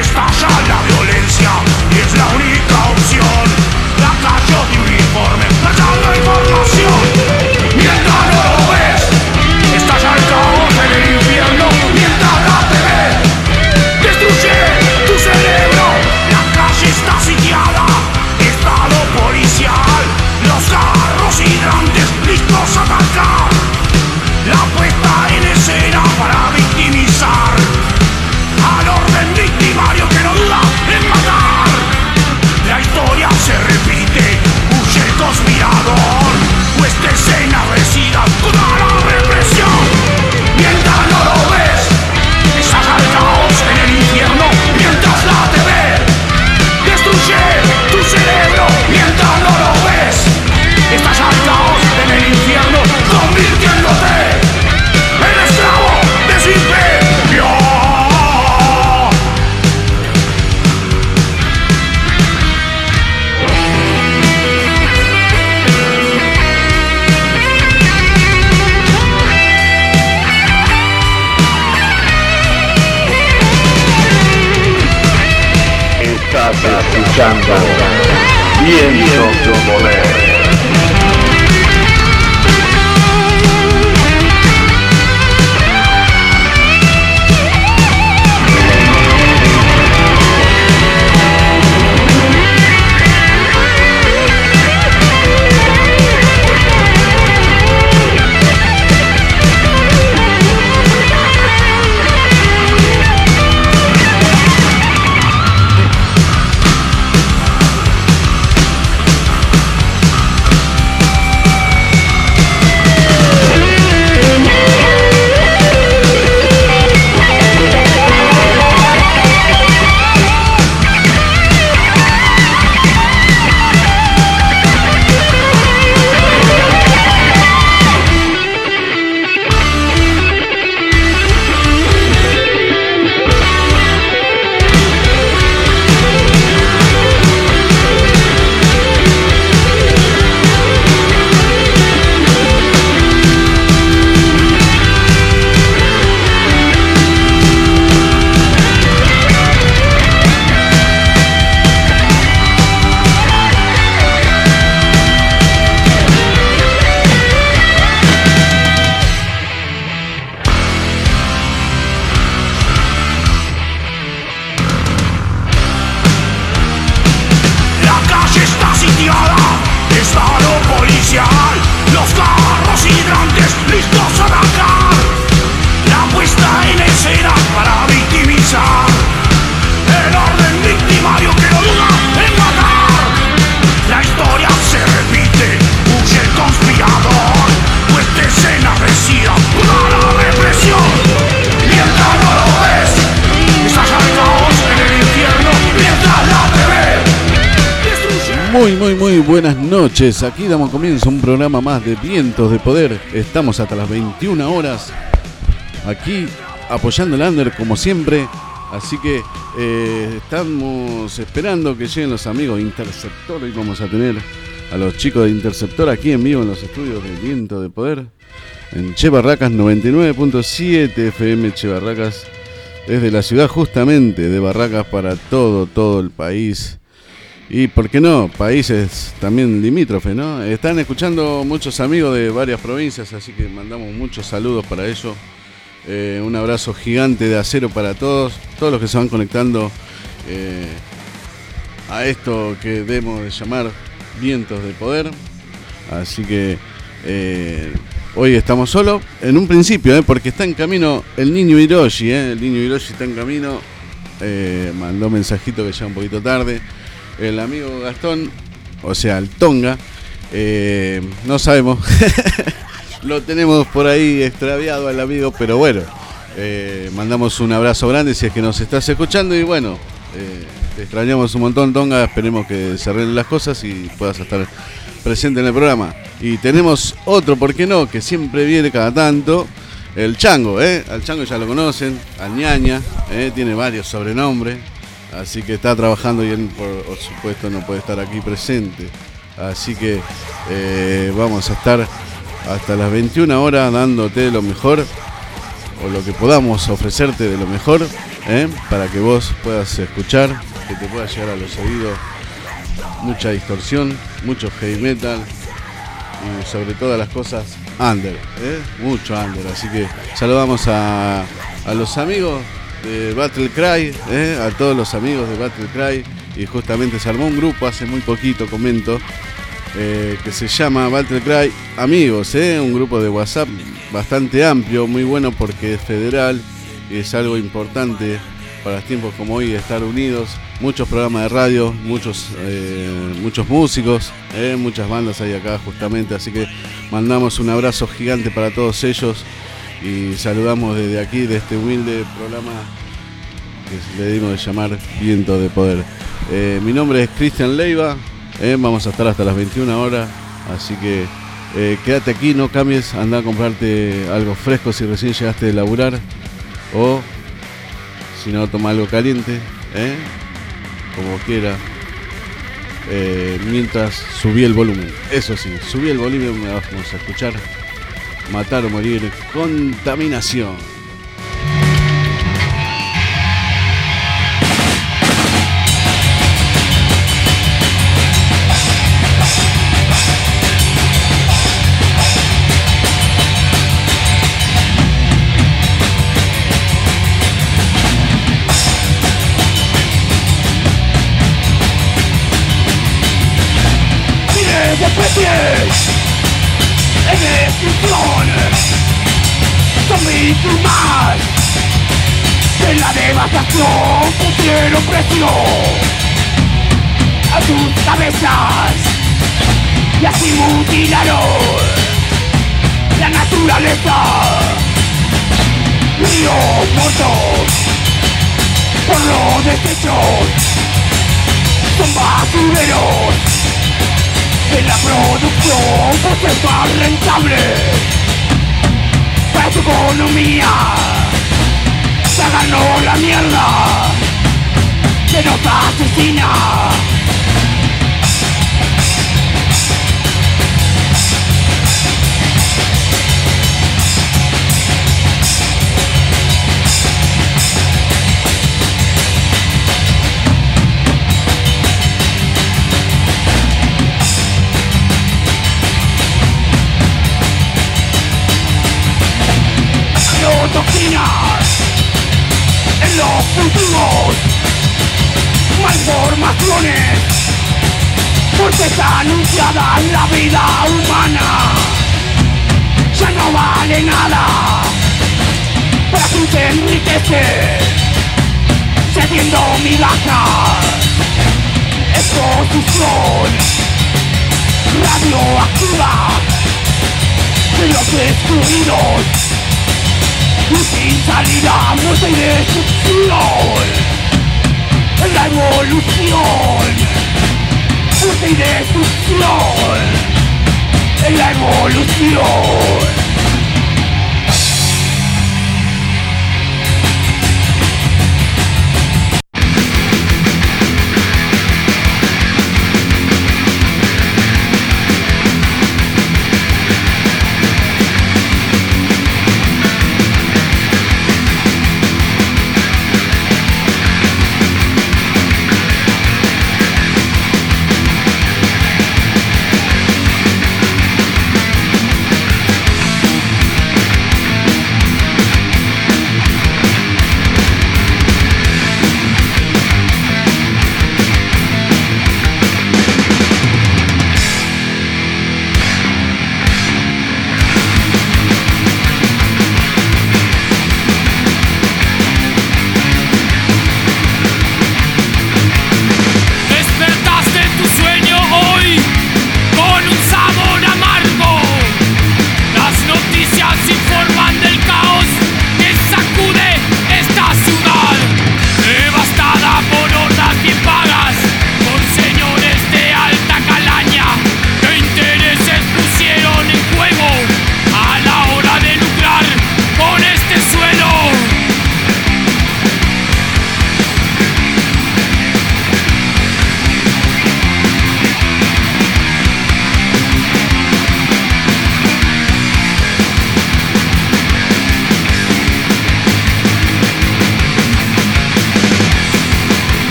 estalla la violencia y es la única opción. La calle de uniforme, marchando información. Mientras no lo ves, estalla el caos en el infierno. Mientras la TV destruye tu cerebro, la calle está sitiada, estado policial, los carros hidrantes listos a atacar. La puesta en escena para victimizar al orden victimario que no duda en matar. La historia se repite, huye el conspirador, esta escena resida toda la represión. Mientras no lo ves, estalla el caos en el infierno. Mientras la TV destruye tu cerebro. Mientras no lo ves, estalla el caos en el infierno, convirtiéndote en esclavo de su imperio. Estás escuchando Vientos de Poder. Muy buenas noches. Aquí damos comienzo a un programa más de Vientos de Poder. Estamos hasta las 21 horas aquí apoyando el under como siempre. Así que estamos esperando que lleguen los amigos de Interceptor. Hoy vamos a tener a los chicos de Interceptor aquí en vivo en los estudios de Vientos de Poder en Che Barracas 99.7 FM Che Barracas, desde la ciudad justamente de Barracas para todo el país. Y por qué no, países también limítrofes, ¿no? Están escuchando muchos amigos de varias provincias, así que mandamos muchos saludos para ellos. Un abrazo gigante de acero para todos los que se van conectando a esto que debemos de llamar Vientos de Poder. Así que hoy estamos solos, en un principio, porque está en camino el niño Hiroshi, el niño Hiroshi está en camino, mandó un mensajito que llega un poquito tarde. El amigo Gastón, o sea, el Tonga, no sabemos, lo tenemos por ahí extraviado al amigo, pero bueno, mandamos un abrazo grande si es que nos estás escuchando y bueno, te extrañamos un montón, Tonga, esperemos que se arreglen las cosas y puedas estar presente en el programa. Y tenemos otro, ¿por qué no?, que siempre viene cada tanto, el Chango, al Chango ya lo conocen, al Ñaña, tiene varios sobrenombres. Así que está trabajando y él, por supuesto, no puede estar aquí presente. Así que vamos a estar hasta las 21 horas dándote lo mejor o lo que podamos ofrecerte de lo mejor, para que vos puedas escuchar, que te pueda llegar a los oídos mucha distorsión, mucho heavy metal y sobre todas las cosas under, mucho under. Así que saludamos a los amigos de Battle Cry, a todos los amigos de Battle Cry, y justamente se armó un grupo hace muy poquito, comento, que se llama Battle Cry Amigos, un grupo de WhatsApp bastante amplio, muy bueno porque es federal y es algo importante para tiempos como hoy, estar unidos. Muchos programas de radio, muchos músicos, muchas bandas hay acá justamente, así que mandamos un abrazo gigante para todos ellos y saludamos desde aquí, de este humilde programa que le dimos de llamar Viento de Poder. Mi nombre es Cristian Leiva, vamos a estar hasta las 21 horas, así que quédate aquí, no cambies, anda a comprarte algo fresco si recién llegaste de laburar, o si no, toma algo caliente, como quiera, mientras subí el volumen. Eso sí, subí el volumen, vamos a escuchar Matar o Morir, Contaminación. En destrucción, zombies más de la devastación pusieron precio a tus cabezas y así mutilaron la naturaleza. Ríos muertos por los desechos son basureros de la producción, por ser más rentable para tu economía. Se ganó la mierda que nos asesina. Toxinas en los cultivos, malformaciones, muertes anunciadas, la vida humana ya no vale nada para quien se enriquece cediendo migajas. Exposición radioactiva de los excluidos, sin salida, muerte y destrucción. En la evolución, muerte y destrucción. En la evolución.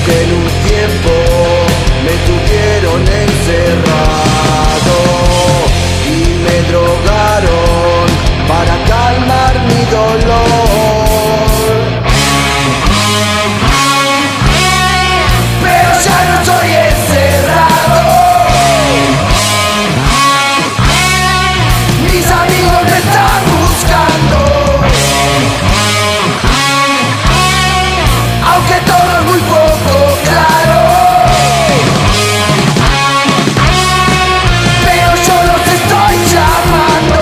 que en un tiempo me tuvieron encerrado y me drogaron para calmar mi dolor. Pero ya no estoy encerrado. Mis amigos me están buscando, aunque todo es muy poco claro. Pero yo los estoy llamando.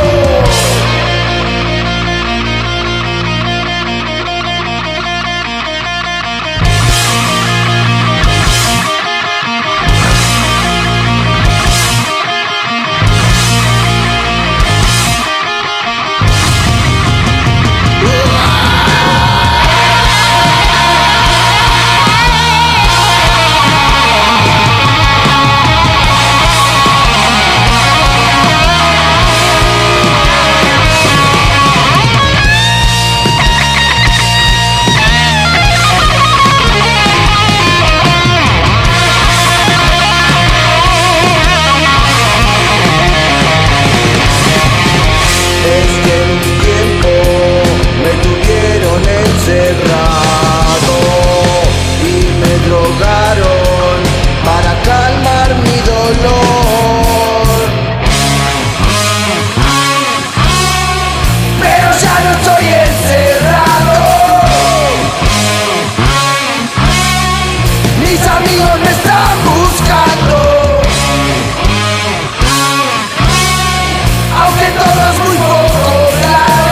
Encerrado y me drogaron para calmar mi dolor. Pero ya no estoy encerrado. Mis amigos me están buscando, aunque todo es muy poco claro.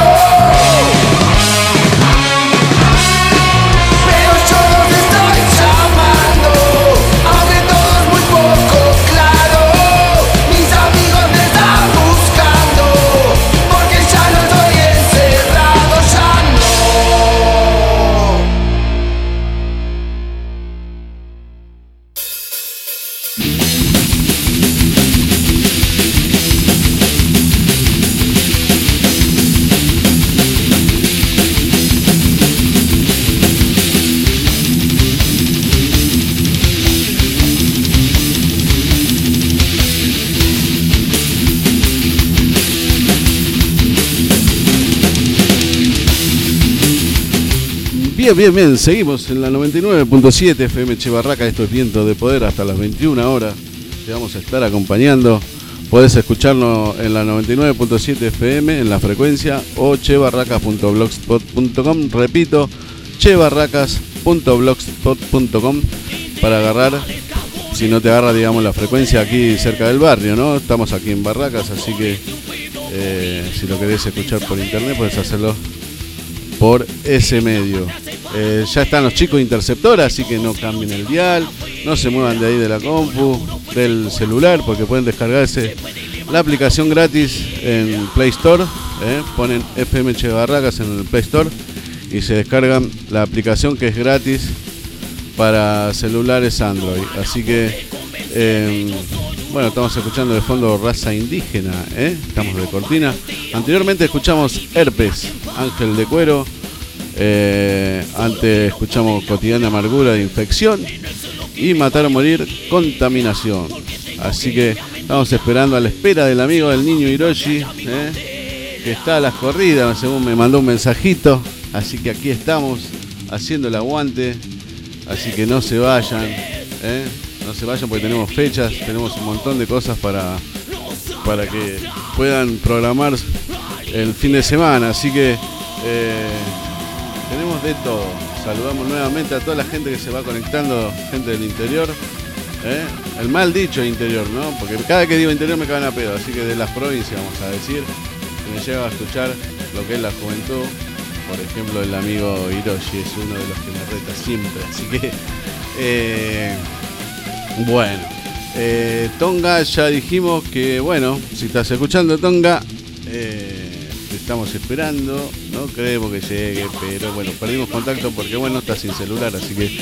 Bien, seguimos en la 99.7 FM Che Barraca. Esto es Viento de Poder hasta las 21 horas. Te vamos a estar acompañando. Podés escucharnos en la 99.7 FM en la frecuencia o chebarracas.blogspot.com. Repito, chebarracas.blogspot.com para agarrar, si no te agarra, digamos, la frecuencia aquí cerca del barrio, ¿no? Estamos aquí en Barracas, así que si lo querés escuchar por internet, podés hacerlo por ese medio. Ya están los chicos Interceptora, así que no cambien el dial, no se muevan de ahí de la compu, del celular, porque pueden descargarse la aplicación gratis en Play Store. Ponen FM Che Barracas en el Play Store y se descargan la aplicación, que es gratis para celulares Android. Así que bueno, estamos escuchando de fondo Raza Indígena, estamos de cortina. Anteriormente escuchamos Herpes, Ángel de Cuero. Antes escuchamos Cotidiana Amargura de Infección y Matar o Morir, Contaminación. Así que estamos esperando, a la espera del amigo del niño Hiroshi, que está a las corridas, según me mandó un mensajito. Así que aquí estamos haciendo el aguante. Así que no se vayan, no se vayan, porque tenemos fechas, tenemos un montón de cosas para que puedan programar el fin de semana. Así que tenemos de todo. Saludamos nuevamente a toda la gente que se va conectando, gente del interior, el mal dicho interior, ¿no? Porque cada que digo interior me cagan a pedo, así que de las provincias, vamos a decir, que me llega a escuchar lo que es la juventud. Por ejemplo, el amigo Hiroshi es uno de los que me reta siempre, así que bueno, Tonga, ya dijimos que, bueno, si estás escuchando, Tonga, te estamos esperando, no creemos que llegue, pero bueno, perdimos contacto porque, bueno, está sin celular, así que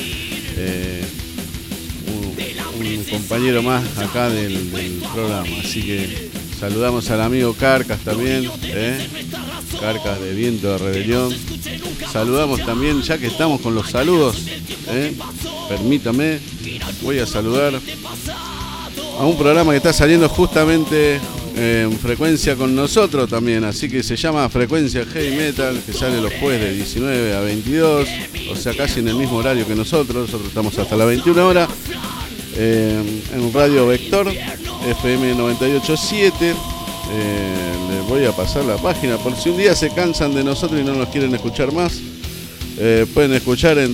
un compañero más acá del programa, así que saludamos al amigo Carcas también, Carcas de Viento de Rebelión. saludamos también, ya que estamos con los saludos, permítame, voy a saludar a un programa que está saliendo justamente en frecuencia con nosotros también, así que se llama Frecuencia Heavy Metal, que sale los jueves de 19 a 22, o sea, casi en el mismo horario que nosotros estamos hasta las 21 horas, en Radio Vector, FM 98.7. Les voy a pasar la página, por si un día se cansan de nosotros y no nos quieren escuchar más, pueden escuchar en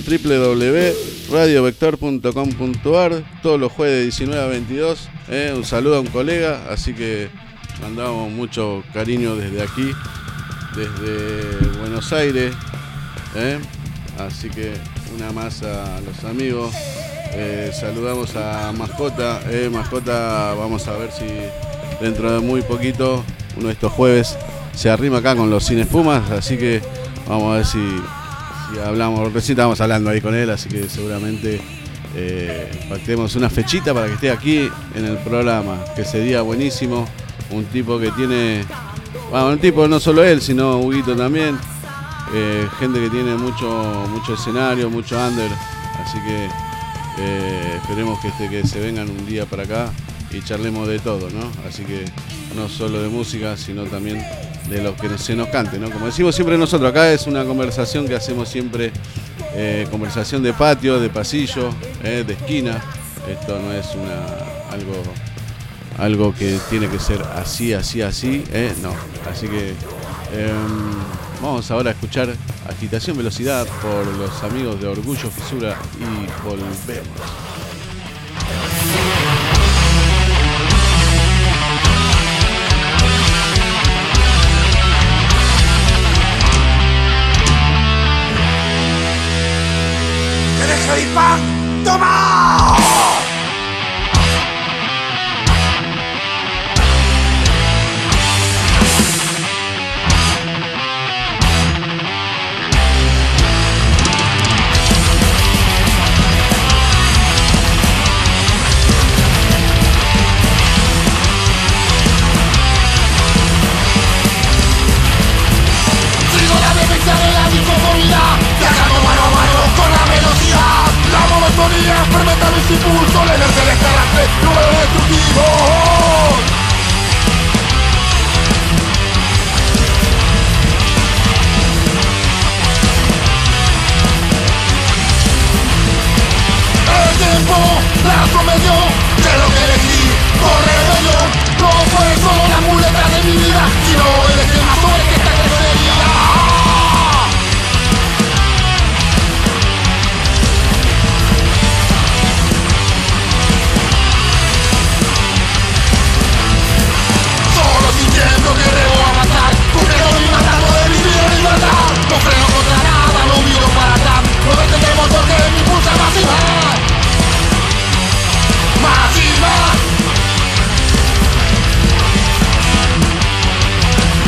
www.radiovector.com.ar todos los jueves de 19 a 22. Un saludo a un colega, así que mandamos mucho cariño desde aquí, desde Buenos Aires, así que una más a los amigos. Saludamos a Mascota. Mascota, vamos a ver si dentro de muy poquito, uno de estos jueves, se arrima acá con los Sin Espumas, así que vamos a ver si hablamos. Recién estábamos hablando ahí con él, así que seguramente pactemos una fechita para que esté aquí en el programa, que sería buenísimo. Un tipo que tiene, bueno, un tipo no solo él, sino Huguito también, gente que tiene mucho escenario, mucho under, así que esperemos que se vengan un día para acá y charlemos de todo, ¿no? Así que no solo de música, sino también de lo que se nos cante, ¿no? Como decimos siempre nosotros, acá es una conversación que hacemos siempre, conversación de patio, de pasillo, de esquina. Esto no es algo que tiene que ser así, no. Así que vamos ahora a escuchar Agitación Velocidad por los amigos de Orgullo, Fisura y Volvemos. ¡Querés heavy punk? ¡Toma! Fermenta mis impulsos, la energía de este arrastre, número destructivo. El tiempo la cometió de lo que elegí por rebelión. No fue solo la muleta de mi vida, sino el esquema sobre que esta crecería. Sintiendo que debo avanzar, cumpliendo mi mandato de vivir en libertad. No freno contra nada, no miro para atrás. No detendemos porque me impulsa más y más. Más y más.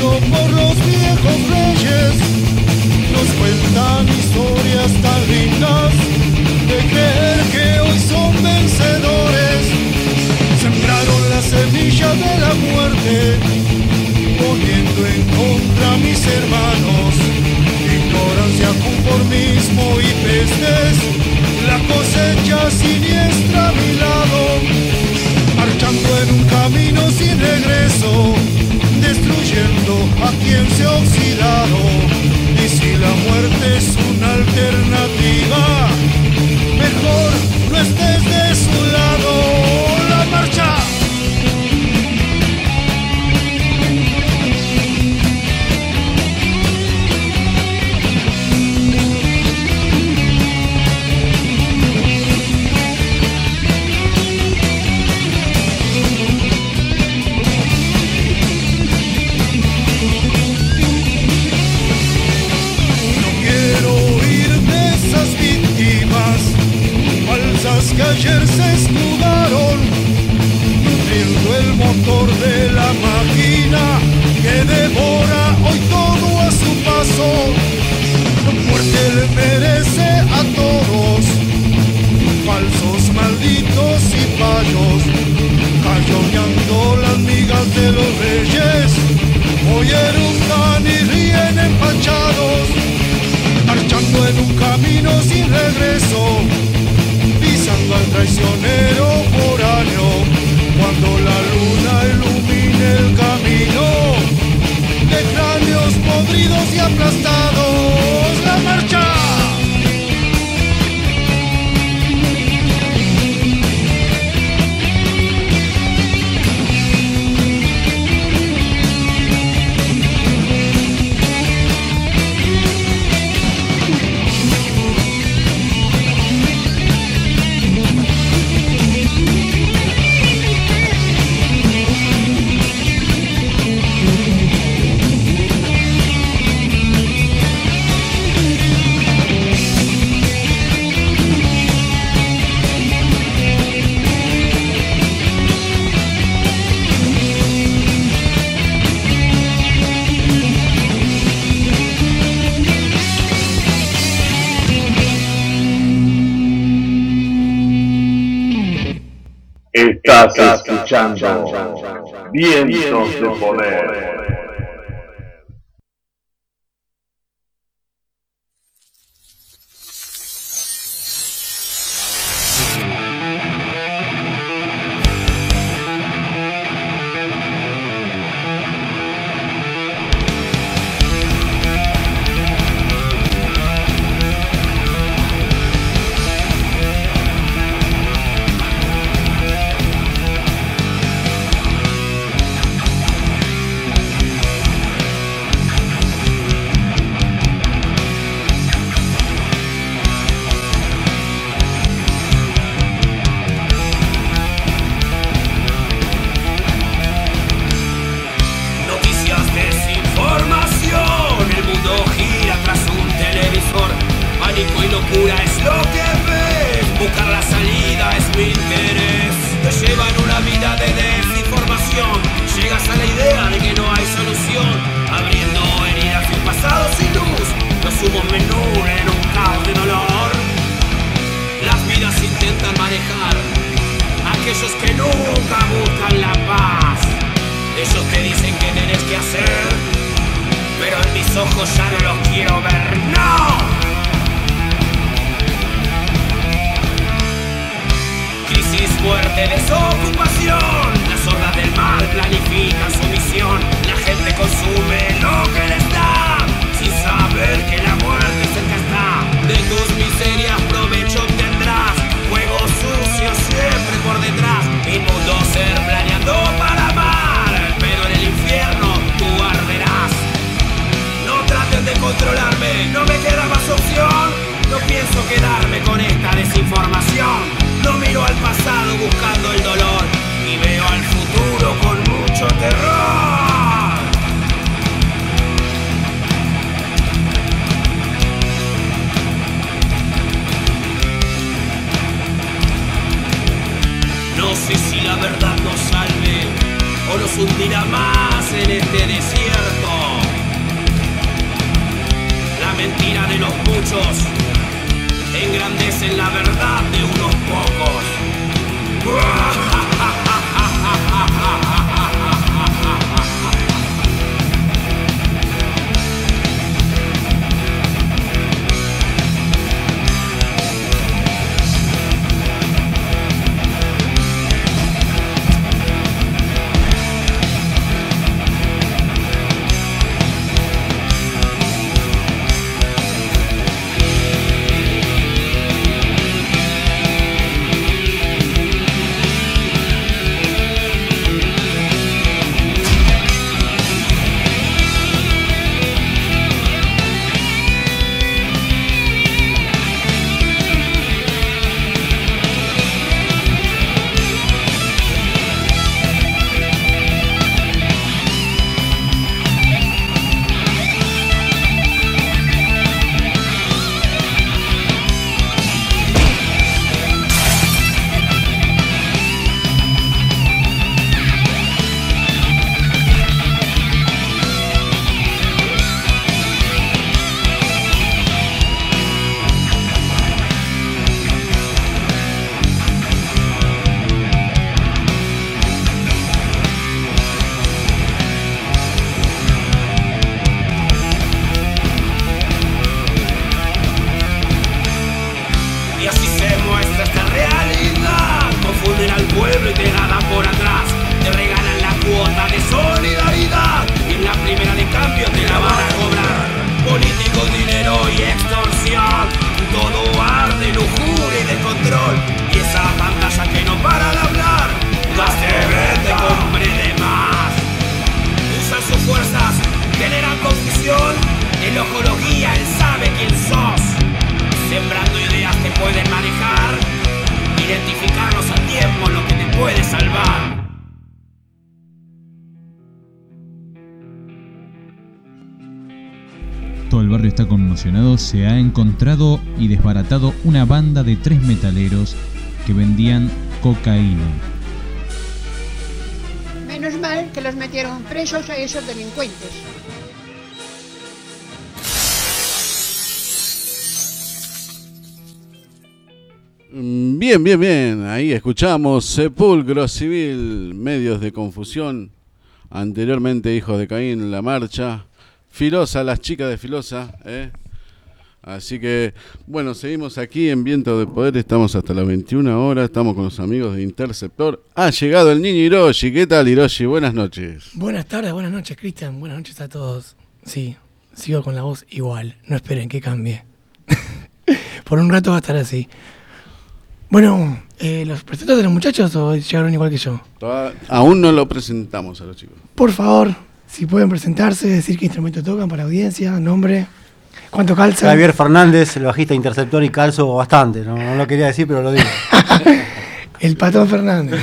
Caminando por los viejos reyes, nos cuentan historias tan lindas de creer que hoy son vencedores. Sembraron la semilla de la muerte, poniendo en contra a mis hermanos. Ignorancia, conformismo y pestes, la cosecha siniestra a mi lado. Marchando en un camino sin regreso, destruyendo a quien se ha oxidado. Y si la muerte es una alternativa, mejor no estés de su lado. ¡La marcha! Que ayer se escudaron, nutriendo el motor de la máquina que devora hoy todo a su paso. La muerte le merece a todos, falsos, malditos y payos, cañoneando las migas de los reyes. Hoy eructan y ríen empachados, marchando en un camino sin regreso, pisando al traicionero foráneo. Cuando la luna ilumine el camino de cráneos podridos y aplastados, ¡la marcha! Estás escuchando Vientos de Poder. No sé si la verdad nos salve o nos hundirá más en este desierto. mentira de los muchos engrandecen la verdad de unos pocos. Todo el barrio está conmocionado. Se ha encontrado y desbaratado una banda de 3 metaleros que vendían cocaína. Menos mal que los metieron presos a esos delincuentes. Bien. Ahí escuchamos Sepulcro Civil, Medios de Confusión. Anteriormente Hijos de Caín, La Marcha. Filosa, las chicas de Filosa, Así que, bueno, seguimos aquí en Viento de Poder, estamos hasta las 21 horas, estamos con los amigos de Interceptor. Ha llegado el niño Hiroshi. ¿Qué tal, Hiroshi? Buenas noches. Buenas tardes, buenas noches, Cristian, buenas noches a todos. Sí, sigo con la voz igual, no esperen que cambie. Por un rato va a estar así. Bueno, ¿los presento de los muchachos o llegaron igual que yo? Aún no lo presentamos a los chicos. Por favor, si pueden presentarse, decir qué instrumento tocan para la audiencia, nombre, cuánto calza. Javier Fernández, el bajista Interceptor, y calzo bastante, no lo quería decir, pero lo digo. El Patón Fernández.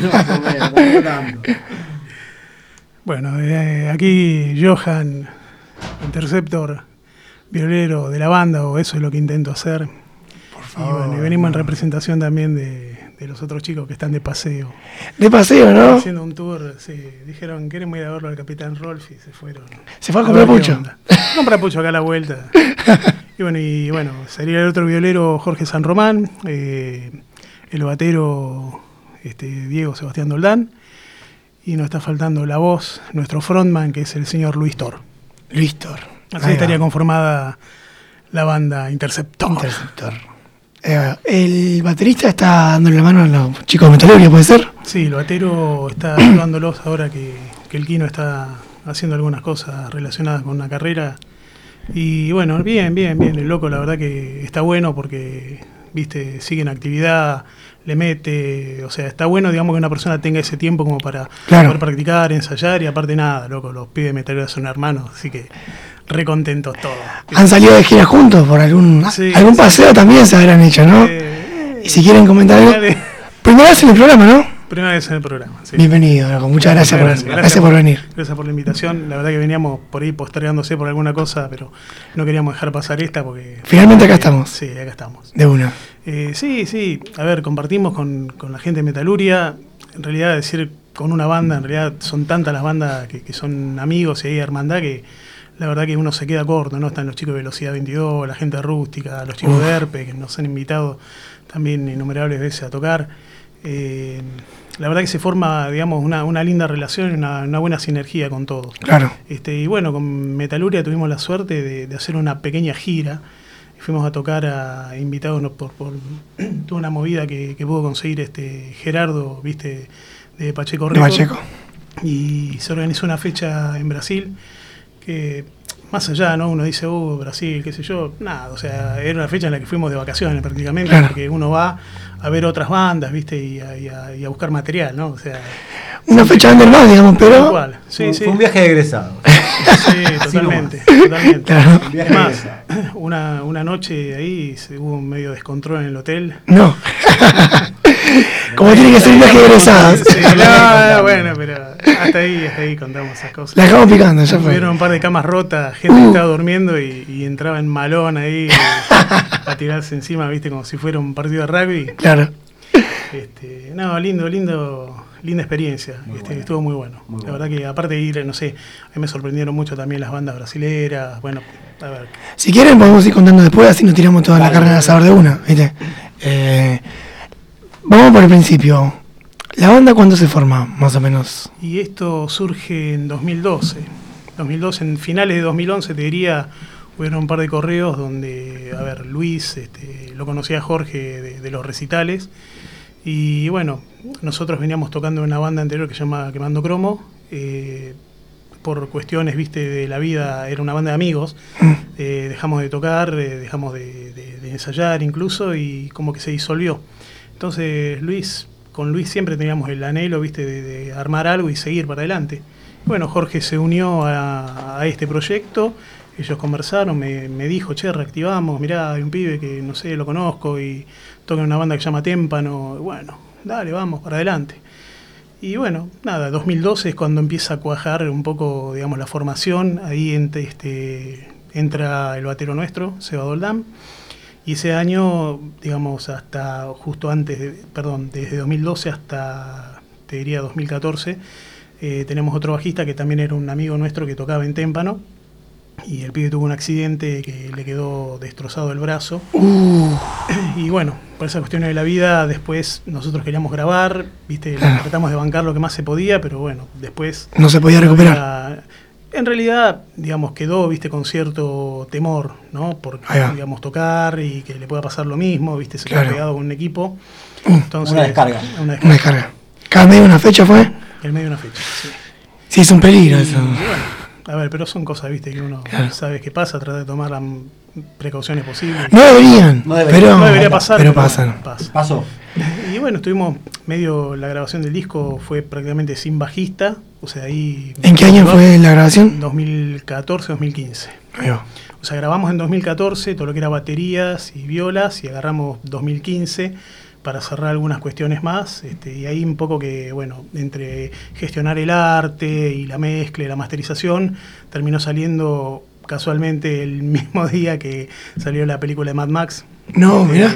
Bueno, aquí Johan, Interceptor, violero de la banda, o eso es lo que intento hacer. Por favor. Y bueno, y venimos en representación también de los otros chicos que están de paseo. De paseo, ¿no? Haciendo un tour, sí. Dijeron, queremos ir a verlo al Capitán Rolf y se fueron. ¿Se fue a comprar pucho? Comprar pucho acá a la vuelta. y bueno, sería el otro violero Jorge San Román, el batero Diego Sebastián Doldán, y nos está faltando la voz, nuestro frontman, que es el señor Luis Thor. Luis Thor. Así estaría conformada la banda Interceptor. El baterista está dándole la mano a los chicos de Metalería, ¿puede ser? Sí, el batero está ayudándolos ahora que el Kino está haciendo algunas cosas relacionadas con una carrera. Y bueno, bien, el loco la verdad que está bueno porque, viste, sigue en actividad, le mete, o sea, está bueno, digamos, que una persona tenga ese tiempo como para poder practicar, ensayar, y aparte nada, loco, los pibes de Metalería son hermanos, así que re contentos todos. ¿Han salido de gira juntos por algún paseo también se habrán hecho, no? Y si quieren comentar algo, primera vez en el programa, ¿no? Primera vez en el programa, sí. Bienvenido, loco. Muchas gracias por venir. Gracias por la invitación. La verdad que veníamos por ahí postergándose por alguna cosa, pero no queríamos dejar pasar esta porque... Finalmente acá estamos. Sí, acá estamos. De una. Sí. A ver, compartimos con la gente de Metaluria. En realidad, decir con una banda, en realidad son tantas las bandas que son amigos y hay hermandad que la verdad que uno se queda corto, ¿no? Están los chicos de Velocidad 22, la gente rústica, los chicos de ERPE, que nos han invitado también innumerables veces a tocar. La verdad que se forma, digamos, una linda relación y una buena sinergia con todos. Claro. Y bueno, con Metaluria tuvimos la suerte de hacer una pequeña gira. Fuimos a tocar a invitados por toda una movida que pudo conseguir Gerardo, viste, de Pacheco Record. De Pacheco. Y se organizó una fecha en Brasil que, más allá, ¿no? Uno dice, Brasil, qué sé yo, nada, o sea, era una fecha en la que fuimos de vacaciones prácticamente, claro, porque uno va a ver otras bandas, viste, y a buscar material, ¿no? O sea, una fecha de más, digamos, pero igual. Sí, fue un viaje de egresado. Sí, totalmente, totalmente. Claro. Es más, una noche ahí hubo un medio descontrol en el hotel. No. Como tiene que ser un viaje de egresados. Sí, no, bueno, pero hasta ahí contamos esas cosas. La dejamos picando, ya fue. Hubieron un par de camas rotas, gente que estaba durmiendo y entraba en malón ahí a tirarse encima, viste, como si fuera un partido de rugby. Claro. No, linda experiencia. Bueno. Estuvo muy bueno. La verdad que aparte de ir, no sé, a mí me sorprendieron mucho también las bandas brasileras. Bueno, a ver. Si quieren podemos ir contando después, así nos tiramos toda la carne de asador de una, ¿viste? Vamos por el principio. ¿La banda cuándo se forma, más o menos? Y esto surge en 2012. En finales de 2011, te diría, hubieron un par de correos donde, a ver, Luis, lo conocía a Jorge de los recitales. Y bueno, nosotros veníamos tocando en una banda anterior que se llama Quemando Cromo. Por cuestiones, viste, de la vida, era una banda de amigos. Dejamos de tocar, dejamos de ensayar incluso, y como que se disolvió. Entonces con Luis siempre teníamos el anhelo, viste, de armar algo y seguir para adelante. Bueno, Jorge se unió a este proyecto, ellos conversaron, me dijo, che, reactivamos, mirá, hay un pibe que no sé, lo conozco y toca en una banda que se llama Témpano. Bueno, dale, vamos, para adelante. Y bueno, nada, 2012 es cuando empieza a cuajar un poco, digamos, la formación. Ahí entra el batero nuestro, Seba Doldán. Y ese año, digamos, hasta justo desde 2012 hasta, te diría, 2014, tenemos otro bajista que también era un amigo nuestro que tocaba en Témpano. Y el pibe tuvo un accidente que le quedó destrozado el brazo. Y bueno, por esas cuestiones de la vida, después nosotros queríamos grabar, viste, tratamos de bancar lo que más se podía, pero bueno, después... No se podía recuperar. En realidad, digamos, quedó, viste, con cierto temor, ¿no? Por, digamos, tocar y que le pueda pasar lo mismo, viste, se quedó pegado con un equipo. Entonces, una descarga. Una descarga. ¿Cada medio de una fecha fue? El medio de una fecha, sí. Sí, es un peligro eso. Bueno, a ver, pero son cosas, viste, que uno sabe que pasa, trata de tomar las precauciones posibles. No deberían, pero no debería pasar, pero pasan. Pasó. Y bueno, estuvimos la grabación del disco fue prácticamente sin bajista, o sea, ahí... ¿En qué año fue la grabación? 2014, 2015. O sea, grabamos en 2014 todo lo que era baterías y violas, y agarramos 2015 para cerrar algunas cuestiones más, y ahí un poco que, bueno, entre gestionar el arte y la mezcla y la masterización, terminó saliendo casualmente el mismo día que salió la película de Mad Max. No, mirá.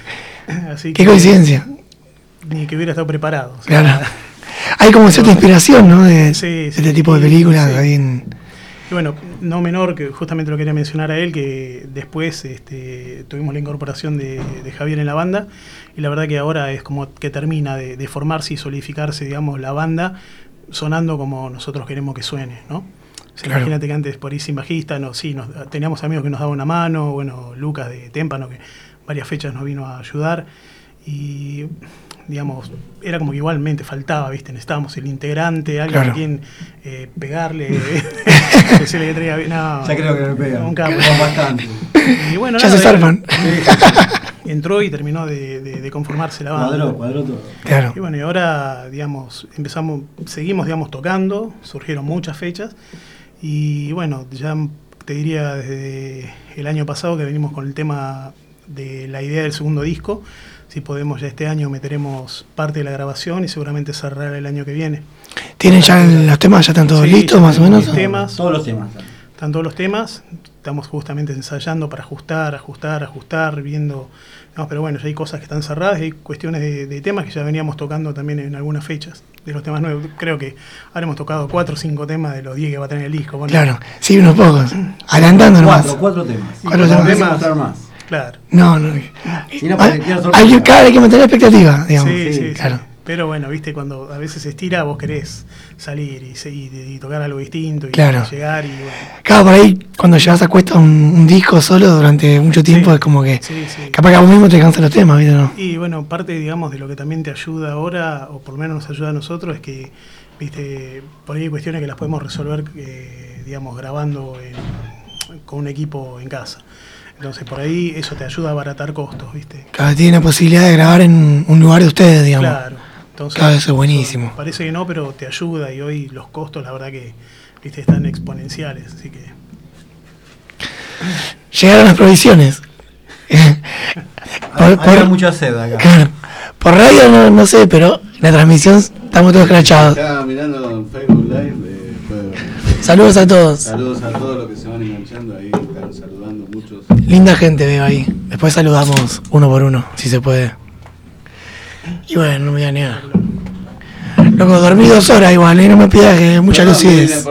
Así qué coincidencia. Ni que hubiera estado preparado. O sea, claro. Hay como cierta inspiración, ¿no? De este tipo de películas. Sí. Ahí en... Y bueno, no menor, que justamente lo quería mencionar a él, que después tuvimos la incorporación de Javier en la banda, y la verdad que ahora es como que termina de formarse y solidificarse, digamos, la banda, sonando como nosotros queremos que suene, ¿no? O sea, claro. Imagínate que antes por ahí sin bajista, teníamos amigos que nos daban una mano, bueno, Lucas de Témpano, que varias fechas nos vino a ayudar, y digamos, era como que igualmente faltaba, ¿viste? Necesitábamos el integrante, alguien a quien pegarle, decirle que traía... No, ya creo que me pegan. Nunca. Bastante. Y bueno, ya se zarpan. Entró y terminó de conformarse la banda. Cuadró todo. Claro. Y bueno, y ahora, digamos, seguimos, digamos, tocando, surgieron muchas fechas, y bueno, ya te diría desde el año pasado que venimos con el tema de la idea del segundo disco. Si podemos, ya este año meteremos parte de la grabación y seguramente cerrar el año que viene. ¿Tienen ya los temas? ¿Ya están todos listos, más o menos? Todos los temas. Están todos los temas. estamos justamente ensayando para ajustar, viendo. No, pero bueno, ya hay cosas que están cerradas, hay cuestiones de temas que ya veníamos tocando también en algunas fechas, de los temas nuevos. Creo que ahora hemos tocado 4 o 5 temas de los 10 que va a tener el disco. Bueno, claro, sí, unos pocos. Adelantando nomás. 4 temas. 4 temas. Más. Claro. No. Si no, Hay que mantener la expectativa, digamos. Sí, claro. Sí. Pero bueno, viste, cuando a veces se estira, vos querés salir y tocar algo distinto y claro. llegar y bueno. Claro, por ahí cuando llevas a cuesta un disco solo durante mucho tiempo es como que capaz que a vos mismo te cansan los temas, ¿viste? ¿No? Y bueno, parte, digamos, de lo que también te ayuda ahora, o por lo menos nos ayuda a nosotros, es que, viste, por ahí hay cuestiones que las podemos resolver, digamos, grabando con un equipo en casa. Entonces por ahí eso te ayuda a abaratar costos, ¿viste? Claro, tiene la posibilidad de grabar en un lugar de ustedes, digamos. Claro. Entonces, claro, eso es buenísimo. Parece que no, pero te ayuda y hoy los costos, la verdad que, viste, están exponenciales, así que... Llegaron las provisiones. Hay mucha sed acá. Claro, por radio no sé, pero en la transmisión estamos todos escrachados. Estaba mirando en Facebook Live. Saludos a todos. Saludos a todos los que se van enganchando ahí, están saludando muchos. Linda gente veo ahí. Después saludamos uno por uno, si se puede. Y bueno, no me voy a negar. Loco, dormí 2 horas igual, no me pidas que mucha lucidez.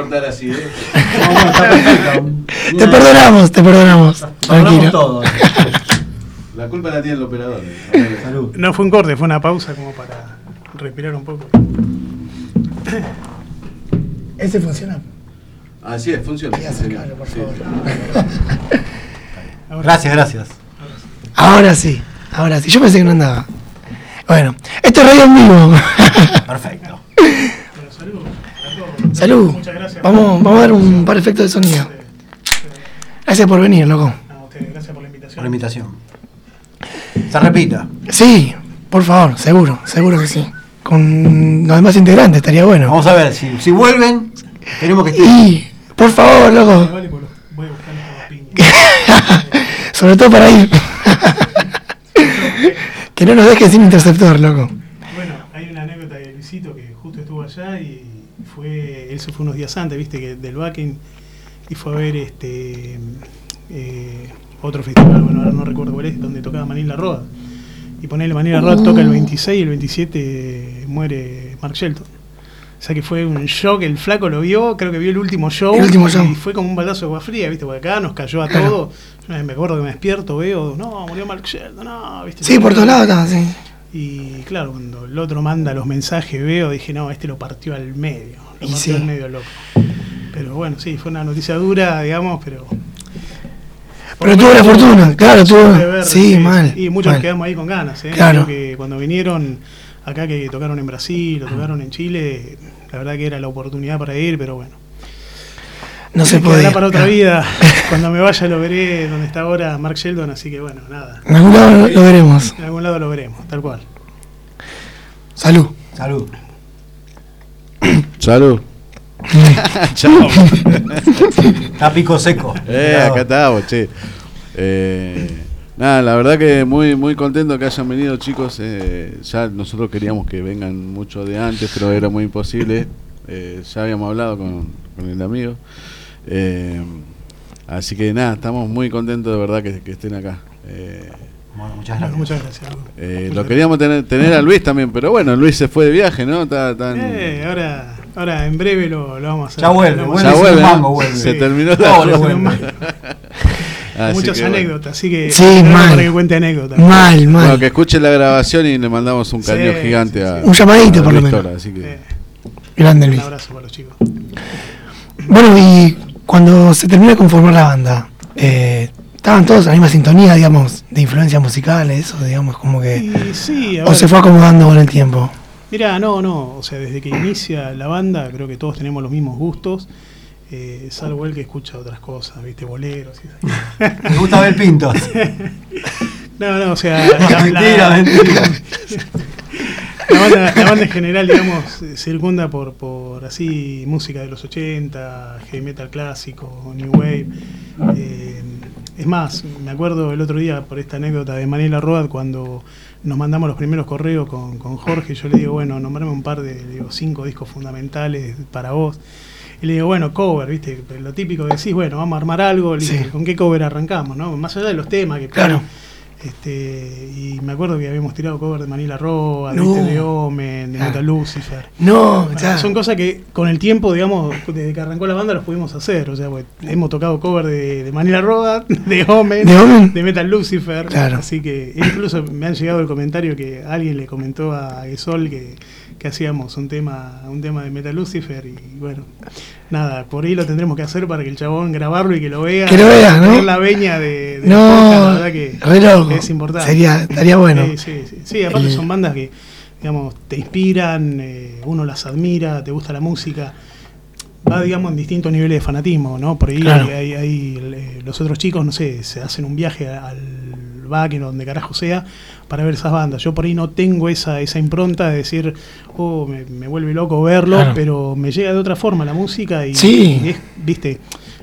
Te perdonamos. Tranquilo. La culpa la tiene el operador. Salud. No fue un corte, fue una pausa como para respirar un poco. ¿Ese funciona? Así es, funciona. Acercalo, por favor. Gracias. Ahora sí. Yo pensé que no andaba. Bueno, esto es radio en vivo. Perfecto. Salud. Muchas gracias. Vamos a dar un par de efectos de sonido. Gracias por venir, loco. A ustedes, gracias por la invitación. Por la invitación. Se repita. Sí, por favor, seguro que sí. Con los demás integrantes estaría bueno. Vamos a ver, si vuelven, queremos que estén. Y, por favor, loco. Voy a buscar los piñas. Sobre todo para ir. Que no nos dejes sin interceptor, loco. Bueno, hay una anécdota de Luisito que justo estuvo allá y eso fue unos días antes, viste, que del backing, y fue a ver otro festival, bueno, ahora no recuerdo cuál es, donde tocaba Manila Road. Y ponele Manila Road toca el 26 y el 27 muere Mark Shelton. O sea que fue un shock, el flaco lo vio, creo que vio el último show. Y fue como un baldazo de agua fría, ¿viste? Porque acá nos cayó a todos. Yo me acuerdo que me despierto, veo, no, murió Mark Shelton, no, ¿viste? Sí, por todos lados está, sí. Y claro, cuando el otro manda los mensajes, dije, no, este lo partió al medio. Al medio, loco. Pero bueno, sí, fue una noticia dura, digamos, pero... Pero tuvo la fortuna, claro, tuvo... Sí, mal. Y muchos quedamos ahí con ganas, Claro. Creo que cuando vinieron acá, que tocaron en Brasil o tocaron en Chile, la verdad que era la oportunidad para ir, pero bueno. No se puede. Quedará para otra vida. Cuando me vaya lo veré donde está ahora Mark Shelton, así que bueno, nada. En algún lado lo veremos. En algún lado lo veremos, tal cual. Salud. Chao. Está pico seco. Acá estamos, che. Nada, la verdad que muy contento que hayan venido, chicos. Ya nosotros queríamos que vengan mucho de antes, pero era muy imposible. Ya habíamos hablado con el amigo. Así que nada, estamos muy contentos de verdad que estén acá. Bueno, muchas gracias. Muchas gracias. Lo queríamos tener a Luis también, pero bueno, Luis se fue de viaje, ¿no? Ahora en breve lo vamos a hacer. Ya vuelve. Se sí. terminó la Muchas anécdotas, así que sí, para que cuente anécdotas. Mal. Bueno, que escuchen la grabación y le mandamos un cariño gigante a un llamadito por lo menos. Así que... Grande Luis. Un abrazo para los chicos. Bueno, y cuando se terminó de conformar la banda, estaban todos en la misma sintonía, digamos, de influencia musical, eso, digamos, como que... Sí, o se fue acomodando con el tiempo. Mirá, no, o sea, desde que inicia la banda creo que todos tenemos los mismos gustos, salvo él que escucha otras cosas, viste, boleros y eso. Me gusta ver pintos. No, o sea... mentira. La banda en general, digamos, circunda por así música de los 80, heavy metal clásico, new wave. Es más, me acuerdo el otro día por esta anécdota de Manila Road, cuando nos mandamos los primeros correos con Jorge, yo le digo, bueno, nombrame un par de 5 discos fundamentales para vos. Y le digo, bueno, cover, ¿viste? Lo típico que decís, bueno, vamos a armar algo, listo, ¿con qué cover arrancamos, no? Más allá de los temas que Claro. Y me acuerdo que habíamos tirado cover de Manila Roa, de Omen, de Metal Lucifer. No, Bueno, ya. son cosas que con el tiempo, digamos, desde que arrancó la banda los pudimos hacer. O sea, pues, hemos tocado cover de Manila Roa, de Omen, de Metal Lucifer. Claro. Así que incluso me han llegado el comentario que alguien le comentó a Gesol que hacíamos un tema de Metal Lucifer. Y bueno, nada, por ahí lo tendremos que hacer para que el chabón grabarlo y que lo vea. Que lo vea, ¿no? Tener la veña de No, podcast, la verdad que re loco. es importante. Estaría bueno. Sí, aparte son bandas que, digamos, te inspiran, uno las admira, te gusta la música. Va, digamos, en distintos niveles de fanatismo, ¿no? Por ahí Claro. los otros chicos, no sé, se hacen un viaje al Wacken o donde carajo sea para ver esas bandas. Yo por ahí no tengo esa impronta de decir, me vuelve loco verlo, Claro. pero me llega de otra forma la música y, Sí. y es, viste...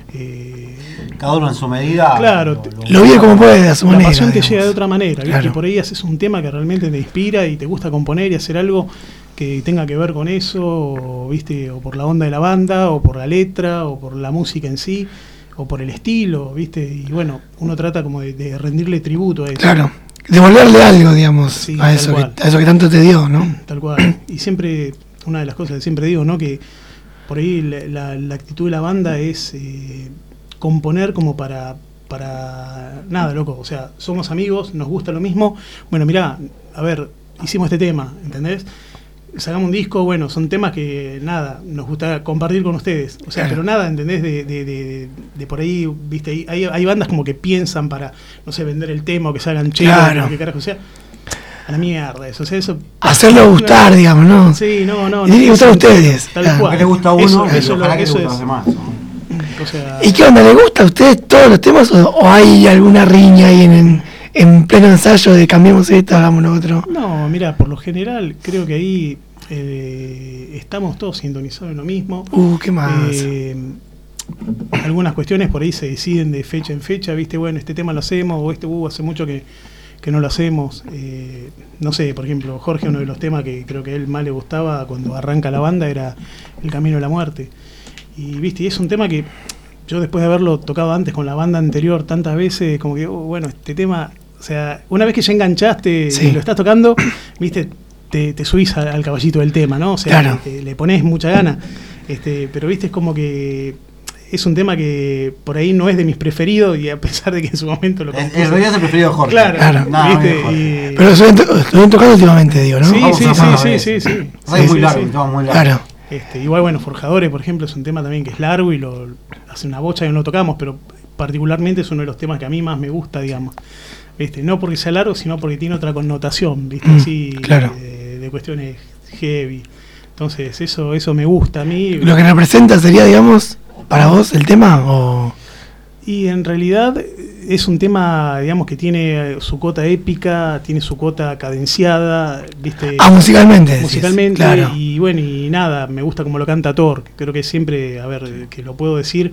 Cada uno en su medida. Claro, Lo vive como puede, a su la manera. pasión te digamos. llega de otra manera, ¿viste? Claro. Por ahí haces un tema que realmente te inspira y te gusta componer y hacer algo que tenga que ver con eso, o, ¿viste? O por la onda de la banda, o por la letra, o por la música en sí, o por el estilo, ¿viste? Y bueno, uno trata como de rendirle tributo a eso. Claro. Devolverle algo, digamos, Sí, a tal eso cual. que tanto te dio, ¿no? Tal cual. Y siempre, una de las cosas que siempre digo, ¿no? Que por ahí la actitud de la banda es componer como para nada, loco. O sea, somos amigos, nos gusta lo mismo. Bueno, mirá, a ver, hicimos este tema, ¿entendés? Sacamos un disco, bueno, son temas que, nada, nos gusta compartir con ustedes. O sea, Claro. pero nada, ¿entendés? De por ahí, ¿viste? Hay bandas como que piensan para, no sé, vender el tema o que salgan chelos, Claro. o que carajo sea. A la mierda, eso. O sea, eso Hacerlo gustar, digamos, ¿no? Sí, no. Y tiene que gustar a ustedes. Tal Claro. cual. Que le gusta a uno, Eso ojalá que le eso guste a es. los demás. O sea, ¿Y qué onda? ¿Le gusta a ustedes todos los temas o hay alguna riña ahí en pleno ensayo de cambiemos esto, hagamos lo otro? no, mira, por lo general creo que ahí estamos todos sintonizados en lo mismo. ¿Qué más? Algunas cuestiones por ahí se deciden de fecha en fecha, ¿viste? Bueno, este tema lo hacemos, o hace mucho que no lo hacemos. No sé, por ejemplo, Jorge, uno de los temas que creo que a él más le gustaba cuando arranca la banda era El Camino de la Muerte. Y, ¿viste? Y es un tema que yo, después de haberlo tocado antes con la banda anterior tantas veces, como que, bueno, este tema, o sea, una vez que ya enganchaste Sí. y lo estás tocando, ¿viste? Te subís al caballito del tema, ¿no? O sea, Claro. le pones mucha gana. Pero, ¿viste? Es como que es un tema que por ahí no es de mis preferidos, y a pesar de que en su momento lo compuse. En realidad es el preferido de Jorge. Claro, No, ¿viste? bien, Jorge. Pero estuvieron tocando últimamente, digo, ¿no? Sí, Vamos sí, a hacerlo sí, una sí, vez. sí. Es muy largo, un tema muy largo. Claro. Igual, bueno, Forjadores, por ejemplo, es un tema también que es largo y hace una bocha que no lo tocamos, pero particularmente es uno de los temas que a mí más me gusta, digamos. ¿Viste? No porque sea largo, sino porque tiene otra connotación, ¿viste? Así, claro. de cuestiones heavy. Entonces, eso me gusta a mí. ¿Lo que representa sería, digamos, para vos el tema? ¿O? Y en realidad es un tema, digamos, que tiene su cuota épica, tiene su cuota cadenciada, ¿viste? Musicalmente. decís, Musicalmente, claro. y bueno, y nada, me gusta como lo canta Thor. Creo que siempre, a ver, que lo puedo decir,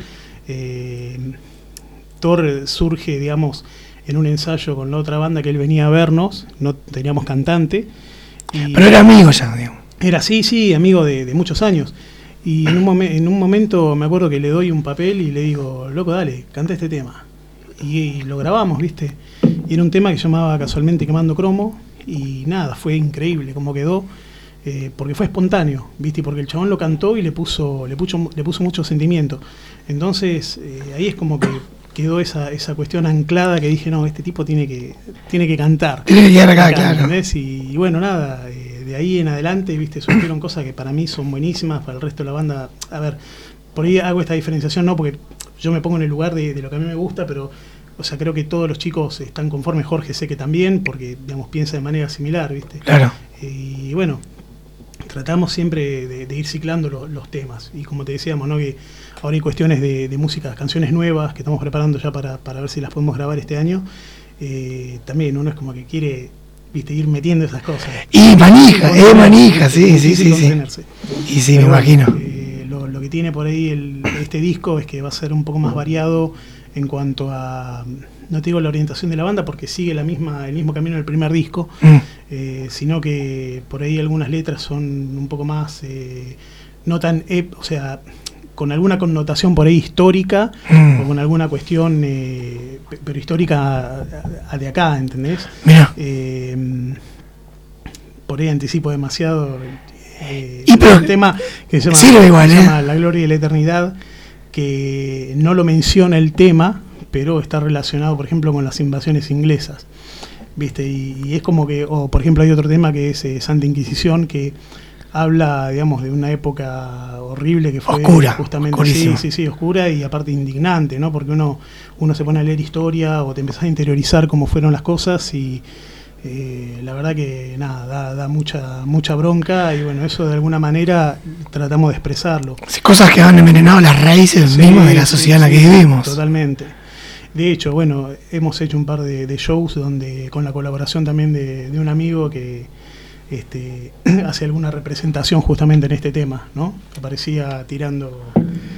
Thor surge, digamos, en un ensayo con la otra banda que él venía a vernos, no teníamos cantante. Pero era amigo ya, digo. Era, sí, amigo de muchos años. Y en un momento me acuerdo que le doy un papel y le digo, loco, dale, canta este tema. Y lo grabamos, ¿viste? Y era un tema que se llamaba casualmente Quemando Cromo. Y nada, fue increíble cómo quedó. Porque fue espontáneo, ¿viste? Porque el chabón lo cantó y le puso mucho sentimiento. Entonces, ahí es como que quedó esa cuestión anclada que dije, no, este tipo tiene que cantar. Tiene que quedar acá, claro. ¿Entendés? Y bueno, nada, de ahí en adelante, ¿viste? Surgieron cosas que para mí son buenísimas, para el resto de la banda. A ver, por ahí hago esta diferenciación, no porque yo me pongo en el lugar de lo que a mí me gusta, pero, o sea, creo que todos los chicos están conformes, Jorge sé que también, porque, digamos, piensa de manera similar, ¿viste? Claro. Y bueno, tratamos siempre de ir ciclando los temas. Y como te decíamos, ¿no? Que ahora hay cuestiones de música, canciones nuevas que estamos preparando ya para ver si las podemos grabar este año. También uno es como que quiere, ¿viste? Ir metiendo esas cosas. Y manija, sí. Contenerse. Y sí, me imagino. Lo que tiene por ahí este disco es que va a ser un poco más variado en cuanto a, no te digo la orientación de la banda porque sigue el mismo camino del primer disco, sino que por ahí algunas letras son un poco más, no tan, o sea, con alguna connotación por ahí histórica o con alguna cuestión pero histórica de acá, ¿entendés? Mira. Por ahí anticipo demasiado pero el tema que se llama, sí, igual, se llama La Gloria y la Eternidad, que no lo menciona el tema, pero está relacionado, por ejemplo, con las invasiones inglesas, ¿viste? Y es como que, o por ejemplo hay otro tema que es Santa Inquisición, que habla, digamos, de una época horrible que fue oscura, justamente sí, oscura y aparte indignante, ¿no? Porque uno se pone a leer historia o te empezás a interiorizar cómo fueron las cosas y la verdad que nada, da mucha bronca y bueno, eso de alguna manera tratamos de expresarlo. Sí, cosas que han envenenado las raíces mismas de la sociedad en la que vivimos. Totalmente. De hecho, bueno, hemos hecho un par de shows donde con la colaboración también de un amigo que hace alguna representación justamente en este tema, ¿no? Aparecía tirando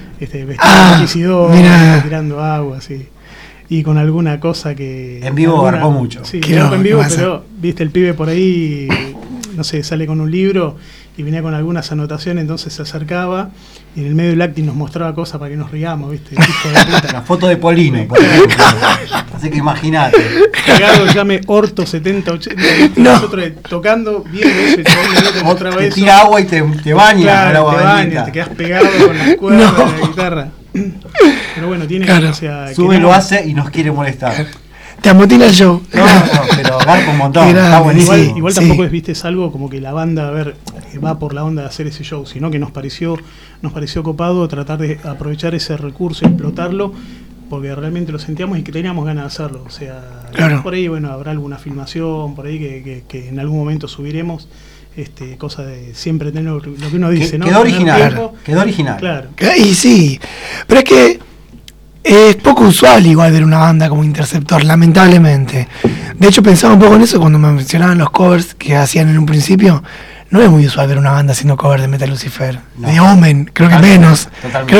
vestido tirando agua, así. Y con alguna cosa que... En vivo garpó mucho. Sí, en vivo, pero viste el pibe por ahí, no sé, sale con un libro y venía con algunas anotaciones, entonces se acercaba y en el medio del acting nos mostraba cosas para que nos riamos, viste. Hijo de puta. La foto de Polino, por ejemplo. Así que imagínate. Pegado, llame Orto 70, 80, nosotros tocando, viendo eso, te mostraba eso. Tira agua y te baña, claro, con agua bendita. Te quedas pegado con las cuerdas de la guitarra. Pero bueno, tiene claro. Sube, lo hace y nos quiere molestar. Te amotina el show. No, pero garpa un montón. Está buenísimo. Igual tampoco es algo como que la banda, va por la onda de hacer ese show, sino que nos pareció copado tratar de aprovechar ese recurso, explotarlo, porque realmente lo sentíamos y que teníamos ganas de hacerlo. O sea, claro. Por ahí, bueno, habrá alguna filmación, por ahí que en algún momento subiremos. Cosa de siempre tener lo que uno dice, ¿no? Quedó original. Quedó original. Claro. Y sí, pero es que es poco usual igual ver una banda como Interceptor, lamentablemente. De hecho pensaba un poco en eso cuando me mencionaban los covers que hacían en un principio. No es muy usual ver una banda haciendo cover de Metal Lucifer, no. De Omen, creo que menos.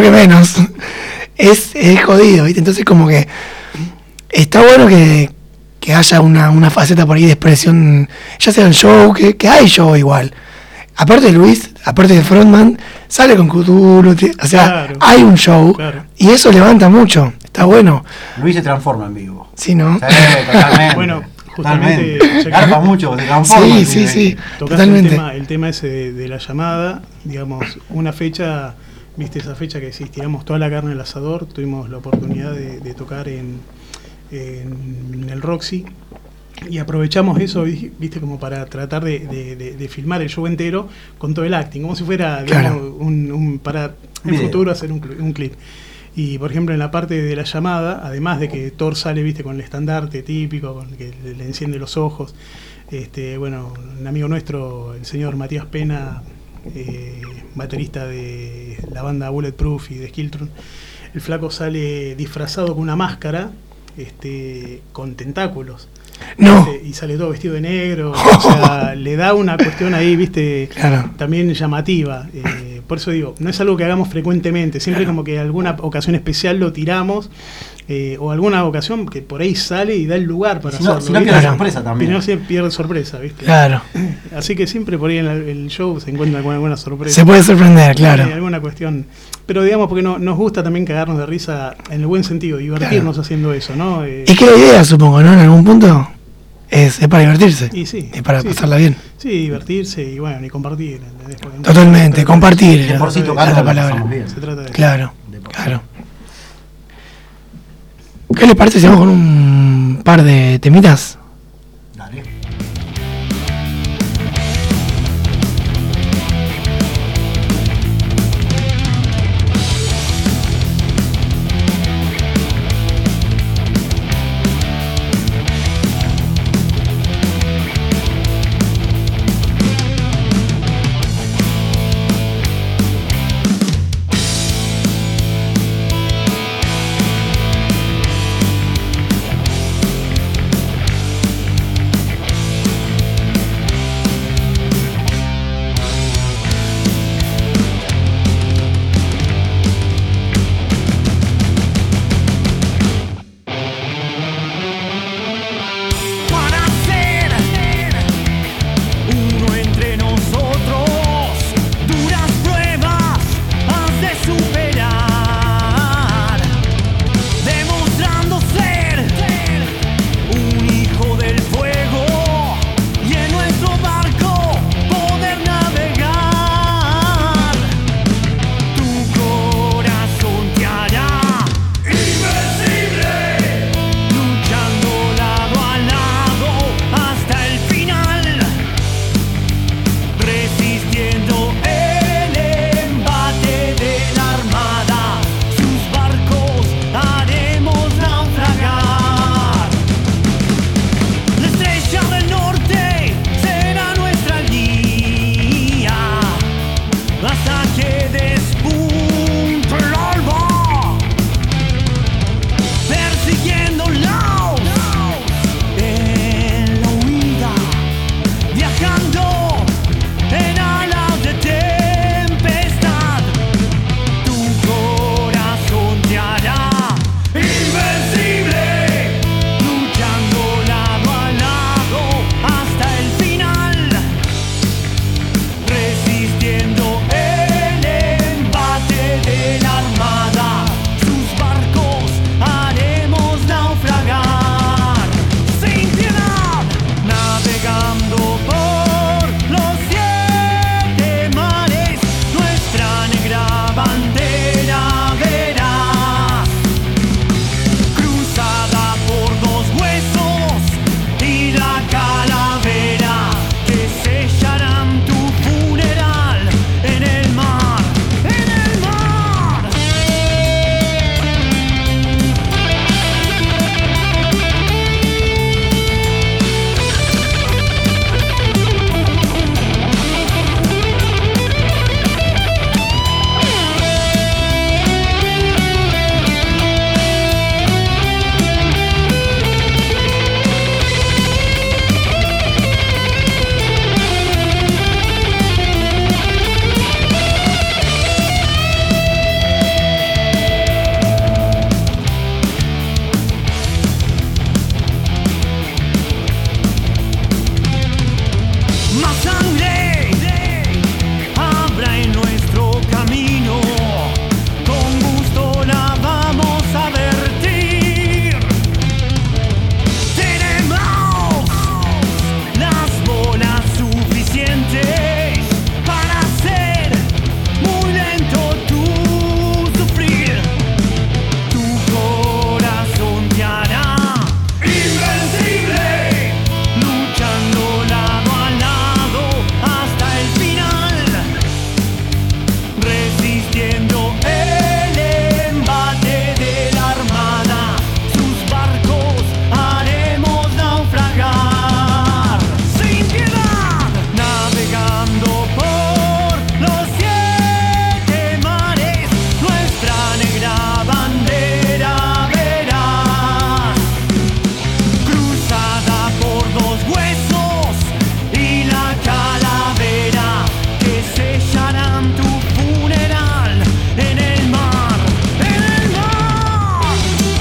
Es jodido, ¿viste? Entonces como que está bueno que haya una faceta por ahí de expresión, ya sea el show, que hay show igual. Aparte de Luis, aparte de frontman, sale con Cthulhu, o sea, claro, hay un show, claro. Y eso levanta mucho, está bueno. Luis se transforma en vivo. Sí, ¿no? Sí, totalmente. Bueno, justamente garpa mucho, se transforma. Sí, totalmente. El tema ese de la llamada, digamos, una fecha, viste esa fecha que decís, tiramos toda la carne al asador, tuvimos la oportunidad de tocar en el Roxy y aprovechamos eso, viste, como para tratar de filmar el show entero con todo el acting, como si fuera, digamos, claro, para en el futuro hacer un clip. Y por ejemplo en la parte de la llamada, además de que Thor sale, viste, con el estandarte típico, con que le enciende los ojos, bueno, un amigo nuestro, el señor Matías Pena, baterista de la banda Bulletproof y de Skiltron, el flaco sale disfrazado con una máscara con tentáculos. No. Y sale todo vestido de negro, o sea, le da una cuestión ahí, viste, claro, también llamativa. Por eso digo, no es algo que hagamos frecuentemente, siempre claro, como que alguna ocasión especial lo tiramos, o alguna ocasión que por ahí sale y da el lugar para hacerlo. Si no pierde sorpresa también. No se pierde sorpresa, viste. Claro. Así que siempre por ahí en el show se encuentra con alguna sorpresa. Se puede sorprender, claro. Alguna cuestión. Pero digamos, porque nos gusta también cagarnos de risa en el buen sentido, divertirnos claro, haciendo eso, ¿no? Y que la idea, supongo, ¿no? En algún punto es para divertirse. Y sí. Es para pasarla bien. Sí, divertirse y bueno, y compartir. Totalmente, compartir. Es la palabra. Se trata de claro, claro. ¿Qué les parece si vamos con un par de temitas? Dale. que despunta el alba, persiguiéndolos en la huida, viajando en alas de tempestad. Tu corazón te hará invencible, luchando lado a lado hasta el final, resistiendo el embate de la armada. Sus barcos haremos naufragar sin piedad, navegando por los 7 mares. Nuestra negra bandera verás, cruzada por 2 huesos y la calavera que sellarán tu funeral en el mar, en el mar. Más sangre habrá en nuestro camino, con gusto la vamos a vertir. Tenemos las bolas suficientes para hacer muy lento tu sufrir. Tu corazón te hará invencible, luchando lado a lado hasta el final, resistiendo el embate de la armada. Sus barcos haremos naufragar sin piedad, navegando por los 7 mares. Nuestra negra bandera verás, cruzada por 2 huesos y la calavera que sellarán tu funeral en el mar, en el mar.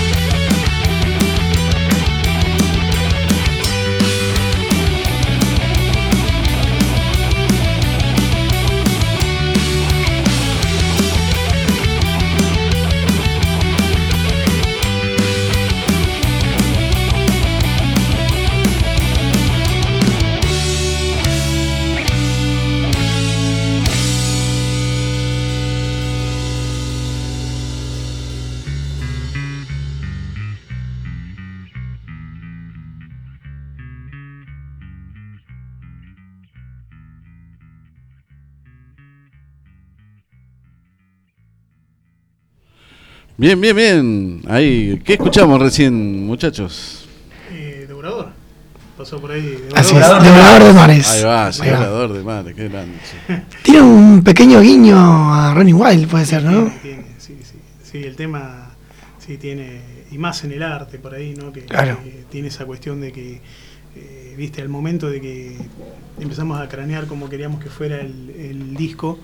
Bien, bien, bien. Ahí, ¿qué escuchamos recién, muchachos? Devorador. Pasó por ahí. Así es, Devorador de Mares. Ahí va, sí, Ahí va. Devorador de Mares, qué grande. Sí. Tiene un pequeño guiño a Ronnie Wild, puede ser, ¿no? Sí, el tema sí tiene, y más en el arte por ahí, ¿no? Que, Claro. que tiene esa cuestión de que, viste, al momento de que empezamos a cranear como queríamos que fuera el disco,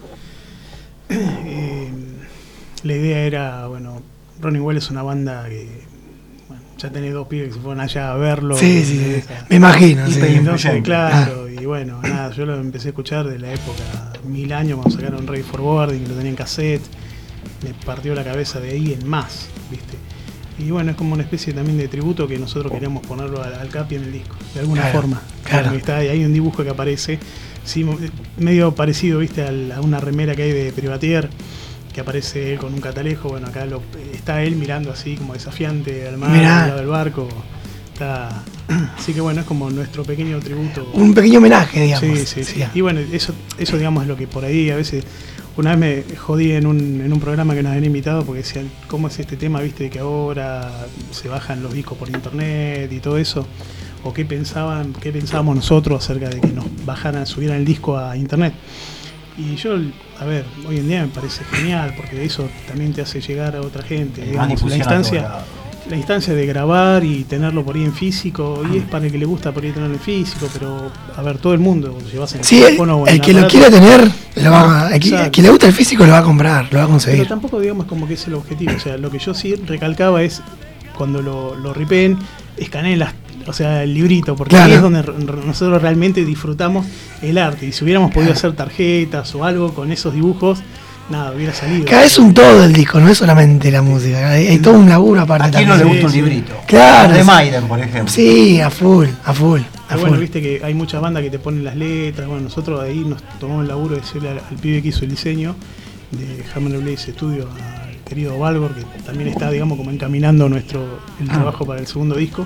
la idea era, bueno, Ronnie Wild es una banda que, bueno, ya tenés 2 pibes que se fueron allá a verlo. Sí, sí, sí. Me imagino, sí. Entonces, claro, y bueno, nada, yo lo empecé a escuchar de la época 1000 años cuando sacaron Ready for Boarding, que lo tenían en cassette, me partió la cabeza de ahí en más, ¿viste? Y bueno, es como una especie también de tributo que nosotros queríamos ponerlo al Capi en el disco, de alguna forma. Claro. Porque está ahí, hay un dibujo que aparece, sí, medio parecido, ¿viste? A una remera que hay de Privatier, que aparece él con un catalejo. Bueno, acá está él mirando así como desafiante al mar, al lado del barco. Está, así que bueno, es como nuestro pequeño tributo. Un pequeño homenaje, digamos. Sí. Y bueno, eso digamos es lo que por ahí a veces. Una vez me jodí en un programa que nos habían invitado porque decían, ¿cómo es este tema, viste, de que ahora se bajan los discos por internet y todo eso? ¿O qué pensábamos nosotros acerca de que nos subieran el disco a internet? Y yo, a ver, hoy en día me parece genial, porque eso también te hace llegar a otra gente. Más Digamos, difusión a todos lados. la instancia de grabar y tenerlo por ahí en físico, y es para el que le gusta por ahí tenerlo en físico, pero a ver, todo el mundo, si vas en Sí, teléfono o en el que lo aparato, quiera tener, lo va, el Exacto. que le gusta el físico lo va a comprar, lo va a pero conseguir. tampoco digamos como que es el objetivo. O sea, lo que yo sí recalcaba es cuando lo ripeen, escaneen o sea, el librito, porque Claro. ahí es donde nosotros realmente disfrutamos el arte. Y si hubiéramos podido hacer tarjetas o algo con esos dibujos, nada, hubiera salido. Cada vez un todo el disco, no es solamente la música, hay todo un laburo aparte. ¿A quién no le también. gusta un librito? Claro. De Maiden, por ejemplo. Sí, a full. Pero bueno, viste que hay muchas bandas que te ponen las letras. Bueno, nosotros ahí nos tomamos el laburo de decirle al pibe que hizo el diseño de Hammer Blaze Studio, al querido Valvor, que también está, digamos, como encaminando el trabajo para el segundo disco,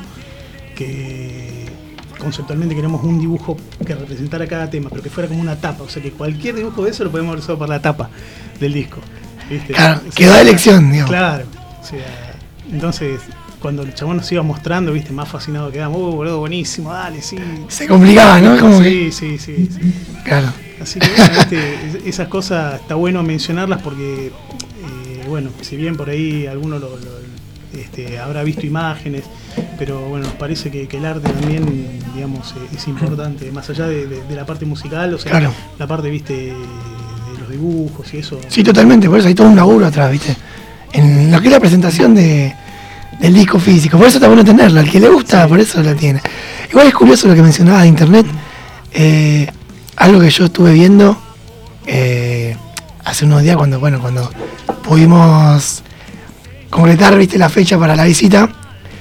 que conceptualmente queremos un dibujo que representara cada tema, pero que fuera como una tapa. O sea, que cualquier dibujo de eso lo podemos usar para la tapa del disco, ¿viste? Claro, O sea, quedó a elección, digamos. Claro. O sea, entonces, cuando el chabón nos iba mostrando, viste, más fascinado quedamos. Boludo, buenísimo, dale, sí. Se complicaba, ¿no? Como que... Sí. Claro. Así que bueno, viste, esas cosas está bueno mencionarlas porque, bueno, si bien por ahí alguno habrá visto imágenes, pero bueno, nos parece que el arte también, digamos, es importante, más allá de la parte musical, o sea, Claro. la parte, viste, de los dibujos y eso. Sí, totalmente, por eso hay todo un laburo atrás, ¿viste? En lo que es la presentación del disco físico, por eso está bueno tenerlo, al que le gusta, Sí. por eso lo tiene. Igual es curioso lo que mencionabas de internet, algo que yo estuve viendo hace unos días cuando pudimos concretar, ¿viste?, la fecha para la visita.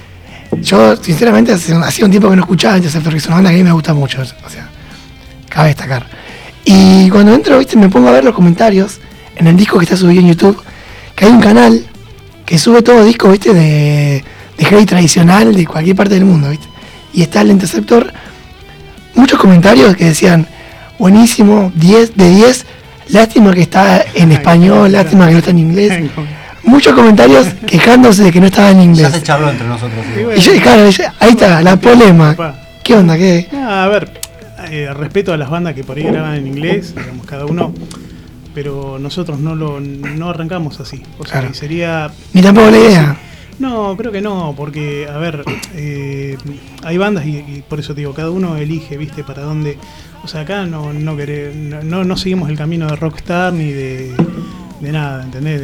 Yo, sinceramente, hacía un tiempo que no escuchaba Interceptor, que es una banda que a mí me gusta mucho, o sea, cabe destacar. Y cuando entro, ¿viste?, me pongo a ver los comentarios en el disco que está subido en YouTube, que hay un canal que sube todo disco, ¿viste?, de heavy tradicional de cualquier parte del mundo, ¿viste? Y está el Interceptor, muchos comentarios que decían, buenísimo, 10 de 10, lástima que está en español, lástima que no está en inglés. Muchos comentarios quejándose de que no estaba en Ya inglés. se charló entre nosotros. Sí. Y yo, claro, ahí está, la polema. ¿Qué onda? ¿Qué? A ver, respeto a las bandas que por ahí graban en inglés, digamos, cada uno, pero nosotros no arrancamos así. O sea, Claro. sería... Ni tampoco la idea. No, creo que no, porque, a ver, hay bandas y por eso te digo, cada uno elige, viste, para dónde... O sea, acá no seguimos el camino de Rockstar ni de nada, ¿entendés?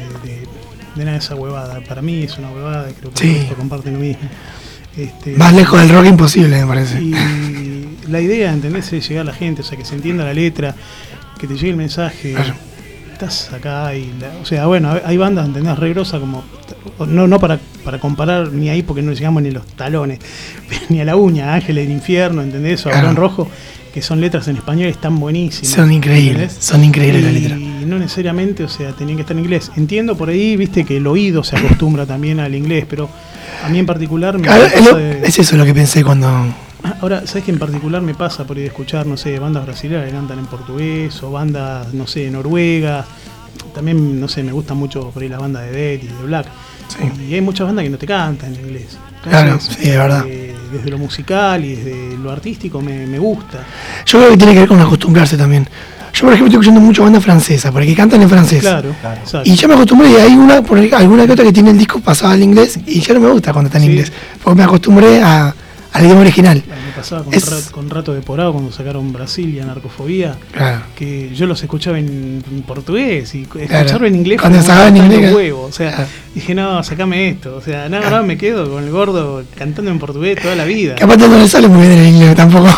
De nada de esa huevada. Para mí es una huevada y creo que Sí. comparten lo mismo. Más lejos del rock imposible, me parece. Y la idea, ¿entendés?, es llegar a la gente, o sea, que se entienda la letra, que te llegue el mensaje. Claro. Estás acá o sea, bueno, hay bandas, ¿entendés?, re grosas como... No para comparar ni ahí porque no llegamos ni los talones, ni a la uña, Ángeles del Infierno, ¿entendés? O Claro. Abrón Rojo, que son letras en español, están buenísimas. Son increíbles, ¿entendés? son increíbles las letras. Y no necesariamente, o sea, tenían que estar en inglés. Entiendo por ahí, viste, que el oído se acostumbra también al inglés, pero a mí en particular me Claro, pasa es eso lo que pensé cuando... Ahora, ¿sabes que en particular me pasa por ahí de escuchar, no sé, bandas brasileñas que cantan en portugués o bandas, no sé, noruegas? También, no sé, me gustan mucho por ahí las bandas de Death y de Black. Sí. Y hay muchas bandas que no te cantan en inglés. Claro, sí, es verdad. Desde lo musical y desde lo artístico me gusta. Yo creo que tiene que ver con acostumbrarse también. Yo, por ejemplo, estoy escuchando mucho banda francesa, porque cantan en francés. Claro. Y ya me acostumbré, y hay alguna que otra que tiene el disco pasado al inglés, y ya no me gusta cuando está en Sí. inglés, porque me acostumbré al idioma original. Me pasaba Es- con Rato de Porado cuando sacaron Brasilia, Narcofobia, Claro. que yo los escuchaba en portugués y Claro. escucharlo en inglés Cuando como sacaban en cortando inglés, huevo. O sea, claro. dije, no, sacame esto. O sea, no, me quedo con el gordo cantando en portugués toda la vida. Que aparte no le sale muy bien el inglés tampoco.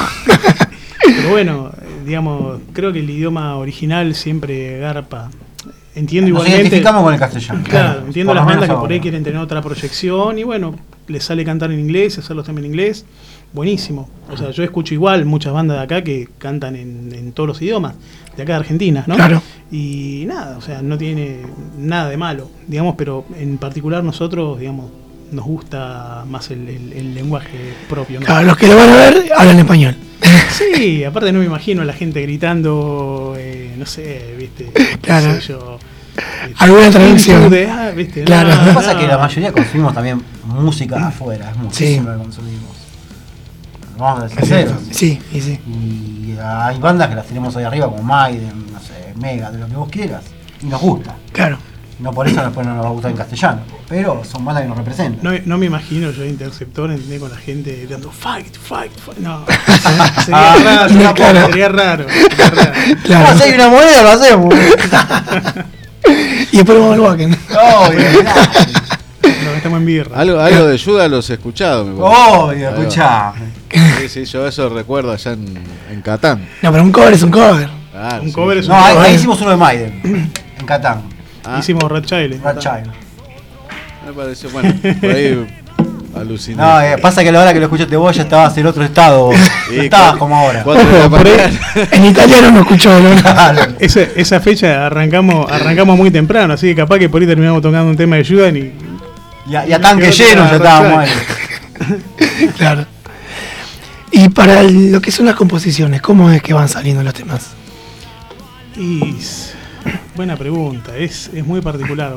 Pero bueno, digamos, creo que el idioma original siempre garpa. Entiendo Nos igualmente. identificamos con el castellano. Claro, entiendo Por lo las bandas menos que por ahí ahora. quieren tener otra proyección y bueno, les sale cantar en inglés, hacerlos también en inglés. Buenísimo. O sea, yo escucho igual muchas bandas de acá que cantan en todos los idiomas, de acá de Argentina, ¿no? Claro. Y nada, o sea, no tiene nada de malo, digamos, pero en particular nosotros, digamos, nos gusta más el lenguaje propio, ¿no? Claro, los que lo van a ver hablan español. Sí, aparte no me imagino a la gente gritando, no sé, viste, Claro. qué sé yo, Alguna traducción. ¿viste? Claro. Lo que pasa es que la mayoría consumimos también música afuera, es muchísimo Sí. que consumimos. vamos a ser sinceros. Sí, y sí. Y hay bandas que las tenemos ahí arriba, como Maiden, no sé, Mega, de lo que vos quieras, y nos gusta. Claro. No por eso después no nos va a gustar en castellano, pero son bandas que nos representan. No me imagino yo Interceptor, ¿entendés? Con la gente gritando fight. No. Sería raro. Claro. Si hay una moneda, lo hacemos. Y después vamos al Wacken. No, estamos en birra. Algo de ayuda los he escuchado. Obvio, escuchá. Sí, yo eso recuerdo allá en Catán. No, pero un cover es un cover. Claro, Un cover es un No, cover. ahí hicimos uno de Maiden, en Catán. Hicimos Red Child. Red Child. Me pareció, bueno, por ahí aluciné. No, pasa que a la hora que lo escuchaste vos ya estabas en otro estado. No estabas como ahora. En italiano no escuchó, ¿no? Claro. Esa fecha arrancamos muy temprano, así que capaz que por ahí terminamos tocando un tema de Judas y a tanque lleno ya estábamos ahí. Claro. Y para lo que son las composiciones, ¿cómo es que van saliendo los temas? Y buena pregunta, es muy particular.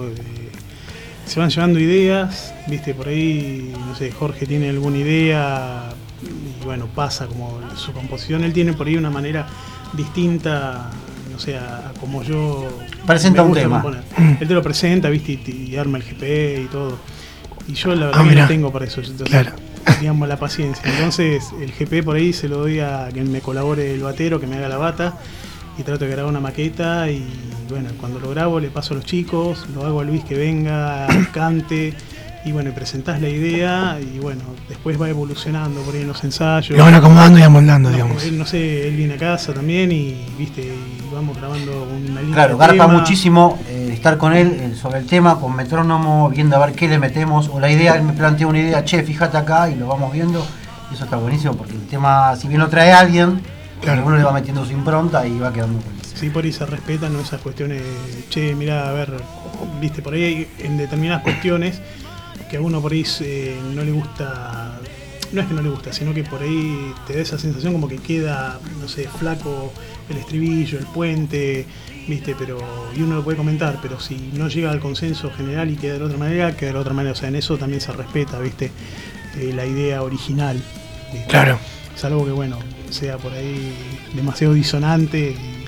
Se van llevando ideas, viste, por ahí, no sé, Jorge tiene alguna idea y bueno, pasa como su composición. Él tiene por ahí una manera distinta, no sé, a como yo presenta me un gusta tema. componer. Él te lo presenta, viste, y arma el GP y todo. Y yo la verdad que no tengo para eso. Entonces, claro. Digamos, la paciencia. Entonces el GP por ahí se lo doy a que me colabore el batero, que me haga la bata, y trato de grabar una maqueta. Y bueno, cuando lo grabo le paso a los chicos, lo hago a Luis que venga, cante, y bueno, presentás la idea, y bueno, después va evolucionando por ahí en los ensayos. Lo van acomodando y amoldando, digamos. Él, no sé, él viene a casa también y viste, y vamos grabando una línea. Claro, de garpa tema. muchísimo estar con él sobre el tema, con metrónomo, viendo a ver qué le metemos, o la idea, él me plantea una idea, che, fíjate acá, y lo vamos viendo, y eso está buenísimo, porque el tema, si bien lo trae alguien, claro, uno le va metiendo su impronta y va quedando buenísimo. Sí, por ahí se respetan, ¿no? Esas cuestiones, che, mirá, a ver, viste, por ahí hay en determinadas cuestiones que a uno por ahí no le gusta, no es que no le gusta, sino que por ahí te da esa sensación como que queda, no sé, flaco el estribillo, el puente, viste, pero y uno lo puede comentar, pero si no llega al consenso general y queda de la otra manera, queda de la otra manera. O sea, en eso también se respeta, viste, la idea original, ¿viste? Claro. Salvo que, bueno, sea por ahí demasiado disonante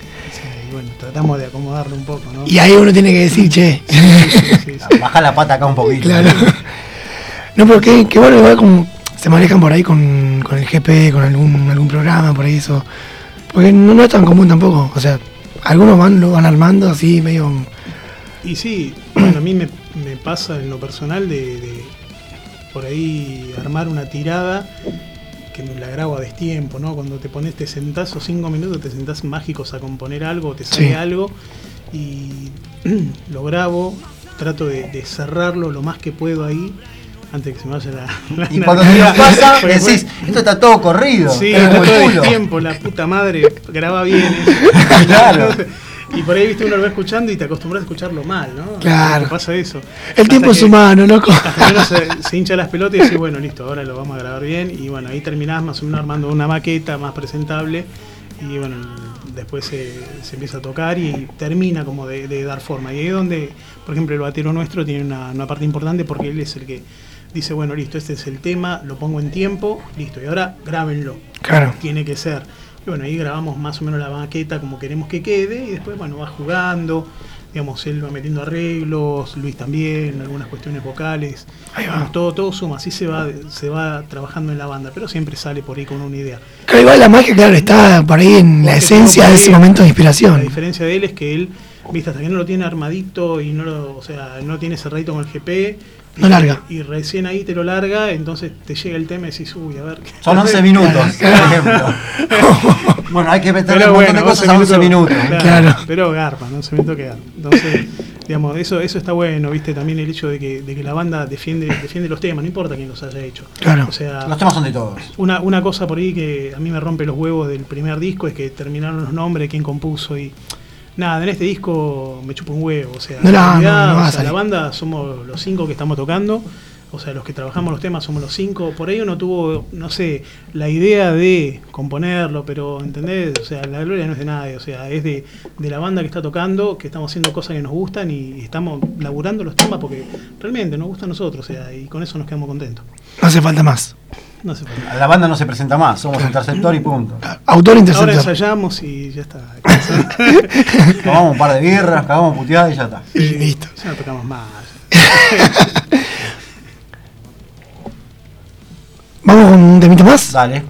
y bueno, tratamos de acomodarlo un poco, ¿no? Y ahí uno tiene que decir, che. Sí. Baja la pata acá un poquito. Claro. No, pero que bueno, igual como se manejan por ahí con el GP, con algún programa, por ahí eso. Porque no es tan común tampoco. O sea, algunos lo van armando así medio. Y sí, bueno, a mí me pasa en lo personal de por ahí armar una tirada que me la grabo a destiempo, ¿no? Cuando te pones, te sentás o 5 minutos, te sentás mágicos a componer algo, te sale algo y lo grabo, trato de cerrarlo lo más que puedo ahí antes de que se me vaya la y cuando te lo pasa, decís, esto está todo corrido. Sí, todo el tiempo, la puta madre, graba bien. Claro. Y por ahí, viste, uno lo va escuchando y te acostumbras a escucharlo mal, ¿no? Claro. ¿Qué pasa eso? El tiempo es humano, ¿no? Hasta que uno se hincha las pelotas y dice, bueno, listo, ahora lo vamos a grabar bien. Y bueno, ahí terminás más o menos armando una maqueta más presentable. Y bueno, después se empieza a tocar y termina como de dar forma. Y ahí es donde, por ejemplo, el batero nuestro tiene una parte importante porque él es el que dice, bueno, listo, este es el tema, lo pongo en tiempo, listo, y ahora grábenlo. Claro. Tiene que ser. Y bueno, ahí grabamos más o menos la maqueta como queremos que quede y después, bueno, va jugando, digamos, él va metiendo arreglos, Luis también, algunas cuestiones vocales. Ahí va. Digamos, todo suma, así se va trabajando en la banda, pero siempre sale por ahí con una idea. Claro, igual la magia, claro, está por ahí en la esencia de ese momento de inspiración. La diferencia de él es que él, viste, hasta que no lo tiene armadito y no tiene cerradito con el GP, no larga. Y recién ahí te lo larga, entonces te llega el tema y decís, uy, a ver. Son 11 minutos, por ejemplo. Bueno, hay que meterle un montón de cosas a 11 minutos. Claro. Pero garpa, no se me toque garpa. Entonces, digamos, eso está bueno, viste, también el hecho de que la banda defiende los temas, no importa quién los haya hecho. Claro. O sea, los temas son de todos. Una cosa por ahí que a mí me rompe los huevos del primer disco es que terminaron los nombres, quién compuso y. Nada, en este disco me chupa un huevo, o sea, la banda somos los 5 que estamos tocando, o sea, los que trabajamos los temas somos los 5. Por ahí uno tuvo, no sé, la idea de componerlo, pero ¿entendés? O sea, la gloria no es de nadie, o sea, es de la banda que está tocando, que estamos haciendo cosas que nos gustan y estamos laburando los temas porque realmente nos gusta a nosotros, o sea, y con eso nos quedamos contentos. No hace falta más. No hace falta. La banda no se presenta más, somos interceptor y punto. Autor interceptor. Ahora ensayamos y ya está. Tomamos un par de birras, cagamos puteadas y ya está. Y listo. Ya no tocamos más. ¿Vamos con un temito más? Dale.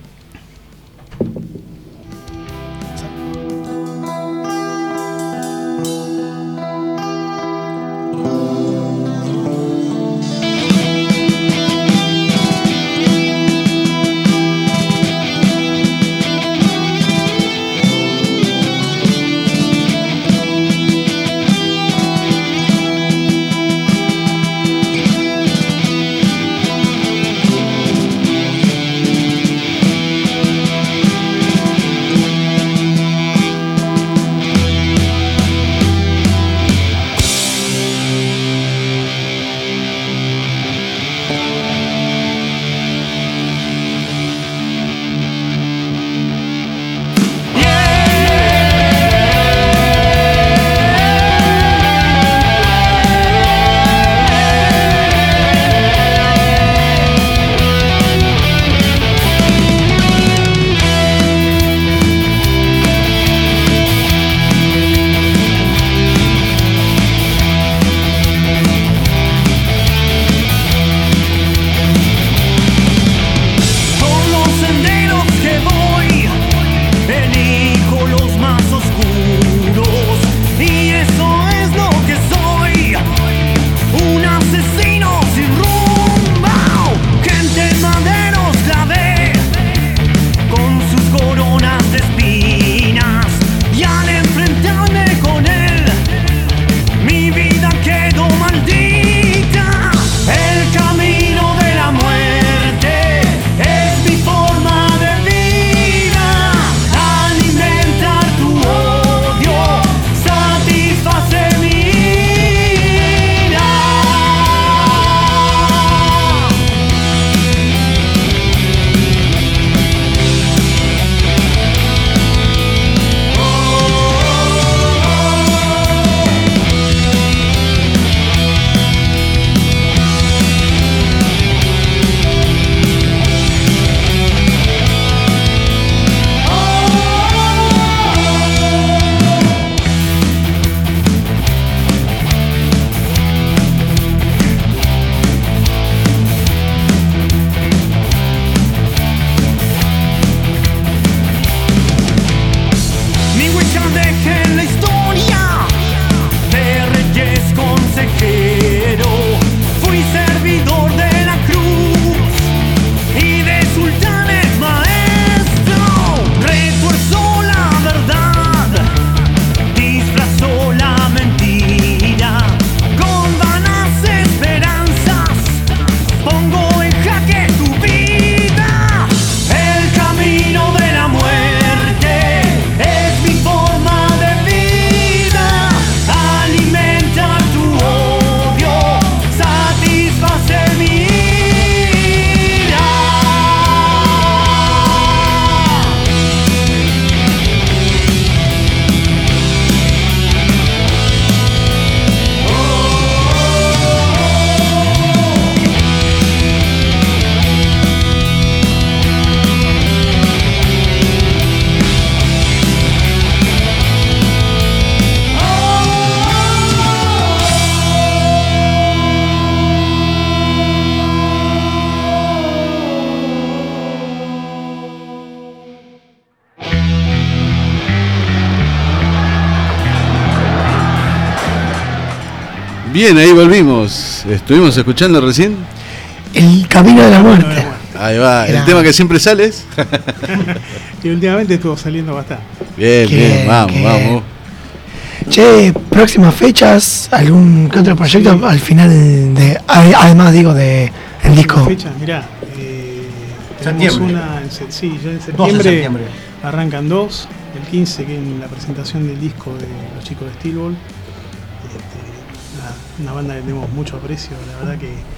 Bien, ahí volvimos. Estuvimos escuchando recién El Camino de la Muerte. Ahí va, Era- el tema que siempre sales. Y últimamente estuvo saliendo bastante. Bien, Qué bien, vamos, qué vamos. Che, próximas fechas, algún que otro proyecto Sí. al final de, además digo de el disco. Fecha, mirá, tenemos Septiembre. una, sí, ya en 12 de septiembre, septiembre. arrancan dos, el 15 que es la presentación del disco de los chicos de Steelball, una banda que tenemos mucho aprecio, la verdad que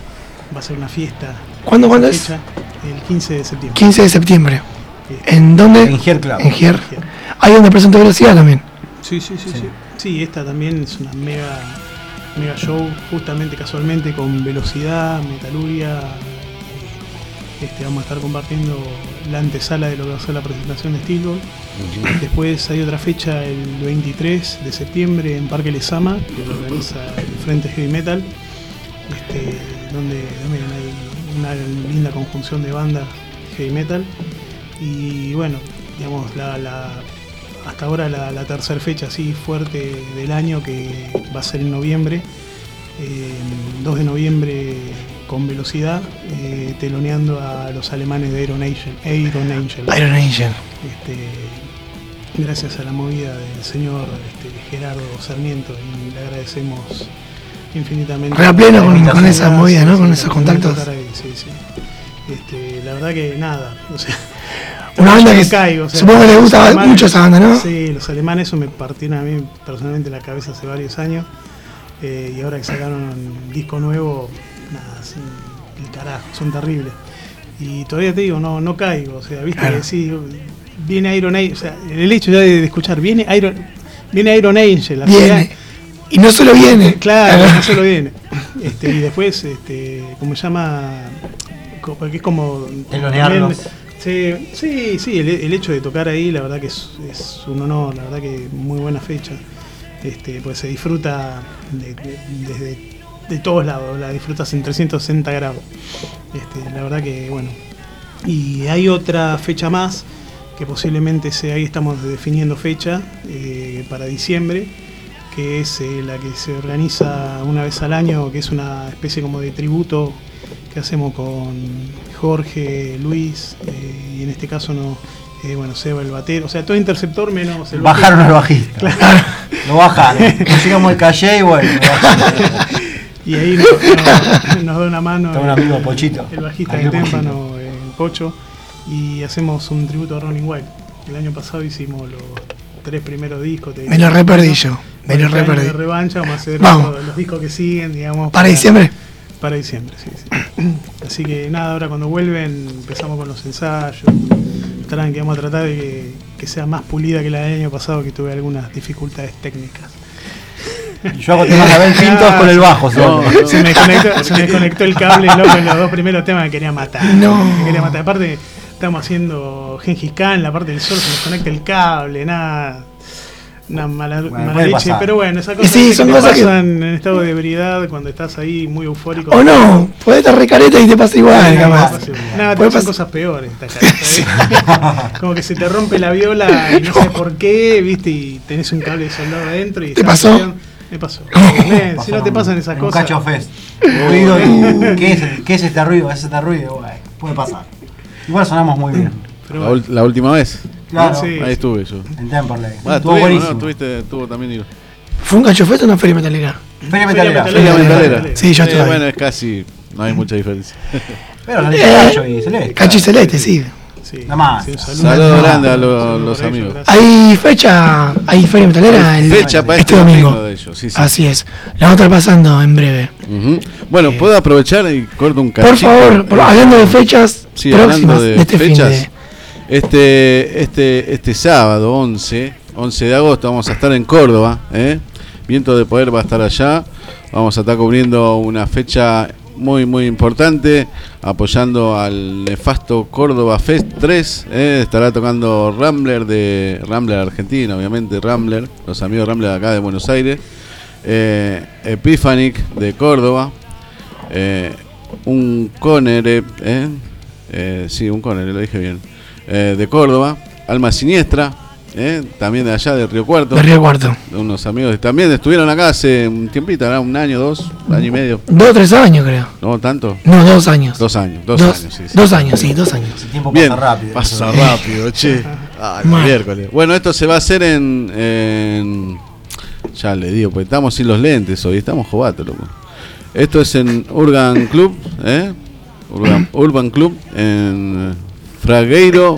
va a ser una fiesta. ¿Cuándo es? Fecha, el 15 de septiembre. 15 de septiembre. ¿En dónde? En Gier Club. En Gier. Ahí donde presenta velocidad también. Sí. Sí, esta también es una mega show, justamente casualmente con Velocidad, Metaluria. Vamos a estar compartiendo la antesala de lo que va a ser la presentación de Steelbook. Después hay otra fecha el 23 de septiembre en Parque Lezama, que lo organiza el Frente Heavy Metal, donde también hay una linda conjunción de bandas heavy metal. Y bueno, digamos, hasta ahora la tercera fecha así fuerte del año, que va a ser en noviembre, 2 de noviembre con Velocidad, teloneando a los alemanes de Iron Angel. Gracias a la movida del señor Gerardo Sarmiento, y le agradecemos infinitamente. Re a pleno con esa movida, ¿no? Con esos contactos. Sí. La verdad que nada, o sea, una banda que caigo, o sea, supongo que le gusta mucho esa banda, ¿no? Sí, los alemanes, eso me partieron a mí personalmente la cabeza hace varios años, y ahora que sacaron un disco nuevo, nada, así, el carajo, son terribles. Y todavía te digo, no caigo, o sea, viste, claro. Sí, viene Iron Angel, o sea, el hecho ya de escuchar, viene Iron Angel, viene. Y no solo viene. Claro, no solo viene. Y después, ¿cómo se llama? Que es como telonearlos. Sí, el hecho de tocar ahí, la verdad que es un honor, la verdad que muy buena fecha. Pues se disfruta de todos lados, la disfrutas en 360 grados. La verdad que, bueno. Y hay otra fecha más, que posiblemente ahí estamos definiendo fecha, para diciembre, que es la que se organiza una vez al año, que es una especie como de tributo que hacemos con Jorge, Luis, y en este caso Seba el batero, o sea, todo Interceptor menos el bajaron al bajista. Claro. Lo bajaron. Llegamos al calle y bueno. Y ahí nos da una mano. Está un amigo Pochito. El bajista de Témpano, Pocho, y hacemos un tributo a Ronnie White. El año pasado hicimos los 3 primeros discos. Me lo re perdí yo. Me lo re perdí. De revancha, vamos a hacer los discos que siguen, digamos. ¿Para diciembre? Para diciembre, sí. Así que nada, ahora cuando vuelven empezamos con los ensayos. Que vamos a tratar de que sea más pulida que la del año pasado, que tuve algunas dificultades técnicas. Yo hago temas a ver pintos con el bajo. Se me desconectó el cable, loco, en los 2 primeros temas me quería matar. Me quería matar. Aparte, estamos haciendo Gengis Khan, la parte del sol, se nos conecta el cable, nada. Una mala leche, pasar. Pero bueno, esas cosas sí, son cosas que pasan en estado de ebriedad cuando estás ahí muy eufórico. O no, podés estar recareta y te pasa igual, capaz. Nada, te pasan cosas peores. Como que se te rompe la viola y no sé por qué, viste, y tenés un cable de soldado adentro. Y ¿te pasó? Me pasó. Si no te pasan esas cosas. Un cacho fest. Ruido, ¿qué es este ruido? ¿Es este ruido? Bueno, puede pasar. Igual sonamos muy bien. La última vez. Claro, sí. Ahí estuve yo. En Temperley. Estuvo buenísimo. Estuvo también digo. ¿Fue un cacho fest o una feria metalera? Feria metalera. Sí, yo estuve. Bueno, es casi, no hay mucha diferencia. Pero la leche Cacho y Celeste. Cacho y Celeste, sí. Nada más. Saludos grandes a los amigos. ¿Hay feria metalera? Fecha para este domingo. De ellos, sí. Así es. La vamos a estar pasando en breve. Bueno, ¿puedo aprovechar y corto un cachito? Por favor, hablando de fechas próximas de este fechas, fin de... Este sábado 11 de agosto vamos a estar en Córdoba, Viento de Poder va a estar allá. Vamos a estar cubriendo una fecha muy muy importante, apoyando al nefasto Córdoba Fest 3. Estará tocando Rambler Argentina, obviamente Rambler, los amigos Rambler de acá de Buenos Aires, Epiphanic de Córdoba, un Conere, sí, un Conere, lo dije bien, de Córdoba, Alma Siniestra, también de allá de Río Cuarto. De Río Cuarto. Unos amigos que también estuvieron acá hace un tiempito, ¿no? Un año, 2 años y medio. 2 o 3 años, creo. ¿No tanto? No, 2 años. 2 años, sí. 2 años, sí, 2 años. El tiempo bien, pasa rápido. Pasa rápido, che. Miércoles. Bueno, esto se va a hacer en ya le digo, porque estamos sin los lentes hoy, estamos jovatos, loco. Esto es en Urban Club, Urban Club en Fragueiro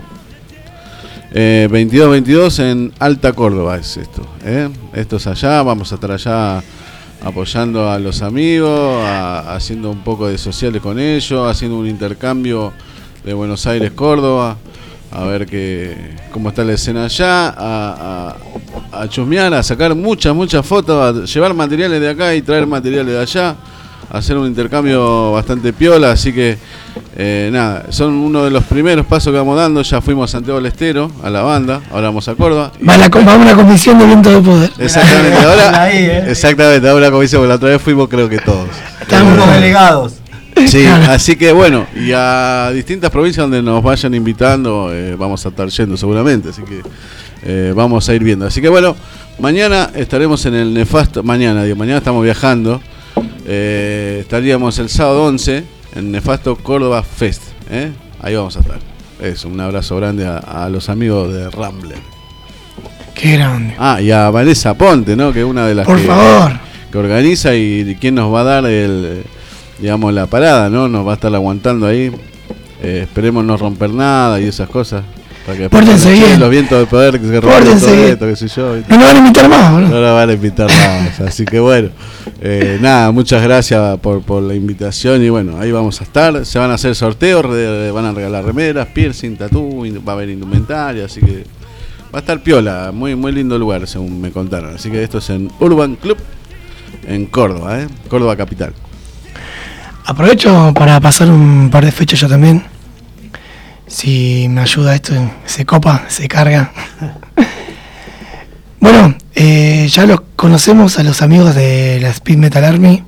2222 en Alta Córdoba es esto, Esto es allá, vamos a estar allá apoyando a los amigos, haciendo un poco de sociales con ellos, haciendo un intercambio de Buenos Aires, Córdoba, a ver cómo está la escena allá, a chusmear, a sacar muchas fotos, a llevar materiales de acá y traer materiales de allá, a hacer un intercambio bastante piola, así que nada, son uno de los primeros pasos que vamos dando. Ya fuimos a Santiago del Estero, a la banda, ahora vamos a Córdoba. Vamos a una comisión de Viento de Poder. Exactamente, exactamente, ahora una comisión, porque la otra vez fuimos creo que todos. Estamos los delegados. Sí, así que bueno, y a distintas provincias donde nos vayan invitando, vamos a estar yendo seguramente, así que vamos a ir viendo. Así que bueno, mañana estaremos en el nefasto, mañana estamos viajando, estaríamos el sábado 11 en Nefasto Córdoba Fest, ahí vamos a estar. Un abrazo grande a los amigos de Rambler. Qué grande. Y a Vanessa Ponte, ¿no? Que es una de las que organiza y quien nos va a dar la parada, ¿no? Nos va a estar aguantando ahí. Esperemos no romper nada y esas cosas. Para que pórtense bien. Los vientos de poder que se rompen todo esto, qué sé yo. No nos van a invitar más, ¿no? No nos van a invitar más. Así que bueno, nada, muchas gracias por la invitación. Y bueno, ahí vamos a estar. Se van a hacer sorteos, van a regalar remeras, piercing, tatú, va a haber indumentaria. Así que va a estar piola. Muy, muy lindo lugar, según me contaron. Así que esto es en Urban Club, en Córdoba, Córdoba capital. Aprovecho para pasar un par de fechas yo también. Si me ayuda esto, se copa, se carga. Bueno, ya los conocemos a los amigos de la Speed Metal Army.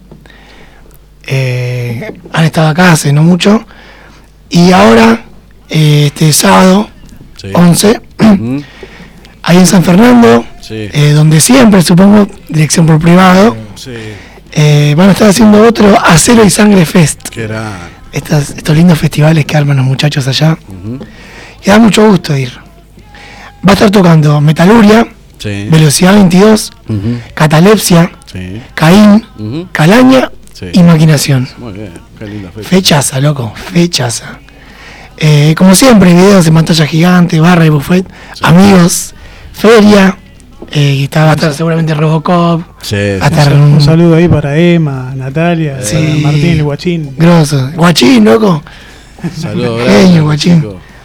Han estado acá hace no mucho. Y ahora, este sábado, 11, ahí en San Fernando, donde siempre, supongo, dirección por privado. Van a estar haciendo otro Acero y Sangre Fest. Estos lindos festivales que arman los muchachos allá. Y da mucho gusto ir. Va a estar tocando Metaluria, Velocidad 22, Catalepsia, Caín, Calaña y Maquinación. Muy bien, qué linda fecha. Fechaza, loco, fechaza. Como siempre, videos de pantalla gigante, barra y buffet, amigos, feria. Va a estar seguramente Robocop. Un saludo ahí para Emma, Natalia, Martín, el Guachín. Grosso. Guachín, loco. Saludos. Genio, Guachín.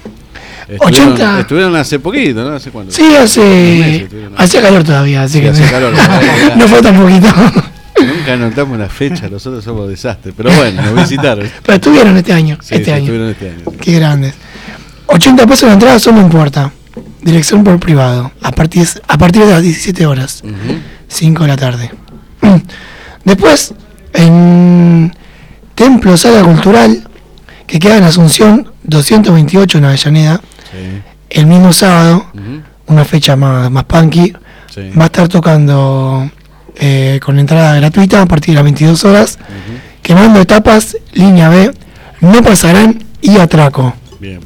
80. Estuvieron hace poquito, ¿no? ¿Hace cuánto? Sí, hacía calor todavía, así que hacía calor. No fue tan poquito. Nunca anotamos la fecha, nosotros somos desastres. Pero bueno, nos visitaron. Pero estuvieron este año. Estuvieron este año. Qué grandes. 80 pesos la entrada, solo no importa. Dirección por privado, a partir de las 17 horas, 5 de la tarde. Después, en Templo Sala Cultural, que queda en Asunción 228 en Avellaneda, el mismo sábado, una fecha más punky, va a estar tocando con entrada gratuita a partir de las 22 horas, Quemando Etapas, Línea B, No Pasarán y Atraco. Bien.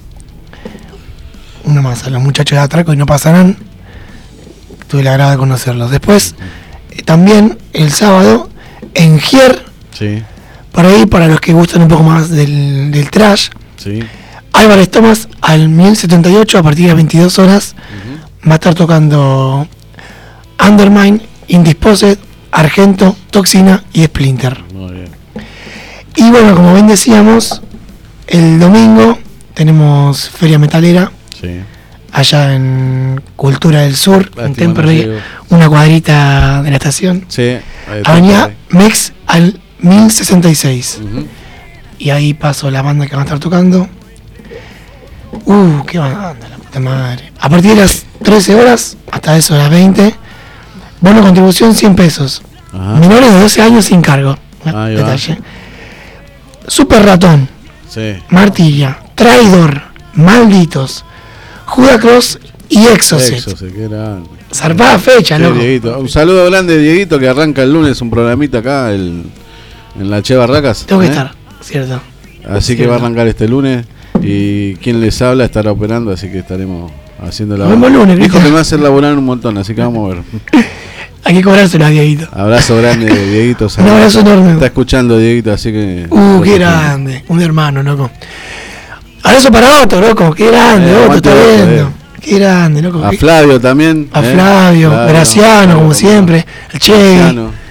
Uno más, a los muchachos de Atraco y No Pasarán. Tuve el agrado de conocerlos. Después, también el sábado, en Gier, por ahí, para los que gustan un poco más del trash, Álvarez Thomas al 1078 a partir de las 22 horas. Va a estar tocando Undermine, Indisposed, Argento, Toxina y Splinter. Muy bien. Y bueno, como bien decíamos, el domingo tenemos Feria Metalera. Allá en Cultura del Sur, en Temperley, una cuadrita de la estación. Avenida Mex al 1066. Y ahí paso la banda que van a estar tocando. Qué banda, la puta madre. A partir de las 13 horas hasta eso, las 20. Bono contribución 100 pesos. Menores de 12 años sin cargo. Detalle. Super Ratón. Martilla. Traidor. Malditos. Judacross y Exocet. Zarpada fecha, loco. Un saludo grande, Dieguito, que arranca el lunes un programita acá en la Che Barracas. Tengo que estar, cierto. Así que va a arrancar este lunes. Y quien les habla estará operando, así que estaremos haciendo la. Dijo que me va a hacer laburar un montón, así que vamos a ver. Hay que cobrárselo a Dieguito. Abrazo grande, Dieguito. Un abrazo enorme. Está escuchando, Dieguito, así que. Qué grande. Un hermano, loco. Abrazo para Otto, loco. Qué grande, Otto, está viendo. Qué grande, loco. A Flavio también. A Flavio, Graciano, como siempre. El Che.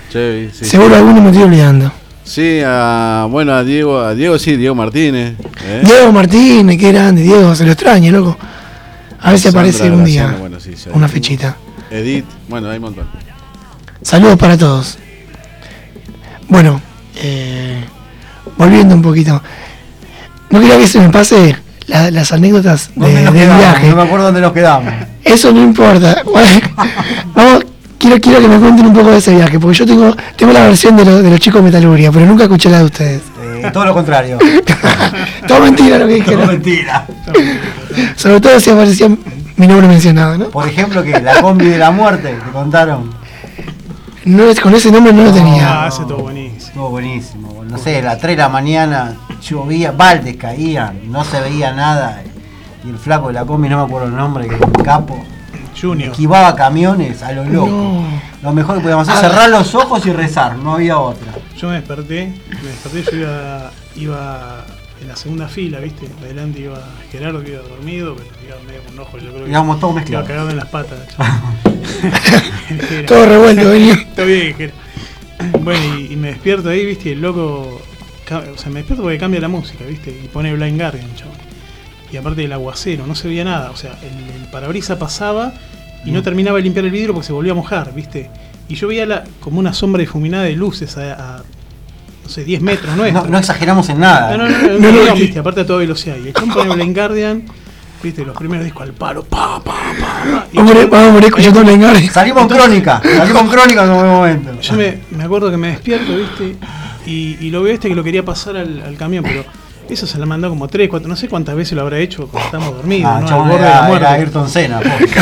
Sí, sí. Seguro alguno me estoy olvidando. Sí, a Diego Martínez. Diego Martínez, qué grande, Diego, se lo extraña, loco. A ver si Sandra aparece un día, Graciano, bueno, sí, una fechita. Edith, bueno, hay un montón. Saludos para todos. Bueno, volviendo un poquito. No quería que se me pase las anécdotas del viaje. No me acuerdo dónde nos quedamos. Eso no importa. Vamos, quiero que me cuenten un poco de ese viaje, porque yo tengo la versión de los chicos Metaluria, pero nunca escuché la de ustedes. Todo lo contrario. Todo mentira lo que dijeron. Todo mentira. Sobre todo si aparecía mi nombre mencionado, ¿no? Por ejemplo, que la combi de la muerte, te contaron. No, con ese nombre no lo tenía. Ah, ese estuvo buenísimo. Estuvo buenísimo. No sé, a las 3 de la mañana llovía, baldes caían, no se veía nada. Y el flaco de la combi, no me acuerdo el nombre, que era un capo. Junior. Esquivaba camiones a lo loco. No. Lo mejor que podíamos hacer, cerrar los ojos y rezar, no había otra. Yo me desperté, yo iba en la segunda fila, ¿viste? Adelante iba Gerardo, que iba dormido, pero iba medio con un ojo, yo creo que Íbamos todos iba mezclados. cagado en las patas. Todo revuelto, venía. Todo bien, Gerardo. Bueno, y me despierto ahí, ¿viste? Y el loco, o sea, me despierto porque cambia la música, ¿viste? Y pone Blind Guardian, chaval. Y aparte del aguacero, no se veía nada, o sea, el parabrisas pasaba y no terminaba de limpiar el vidrio porque se volvía a mojar, ¿viste? Y yo veía como una sombra difuminada de luces a no sé, 10 metros nuestros. No exageramos en nada. No, ¿viste? Aparte a toda velocidad. Y el chompo pone Blind Guardian, ¿viste? Los primeros discos al palo, pa. Vamos a morir escuchando Blind Guardian. Salimos en crónica en un momento. Yo me acuerdo que me despierto, ¿viste? Y lo veo que lo quería pasar al camión, pero eso se la mandó como 3, 4, no sé cuántas veces lo habrá hecho cuando estamos dormidos, ¿no? Al borde de la muerte. Era Ayrton Senna.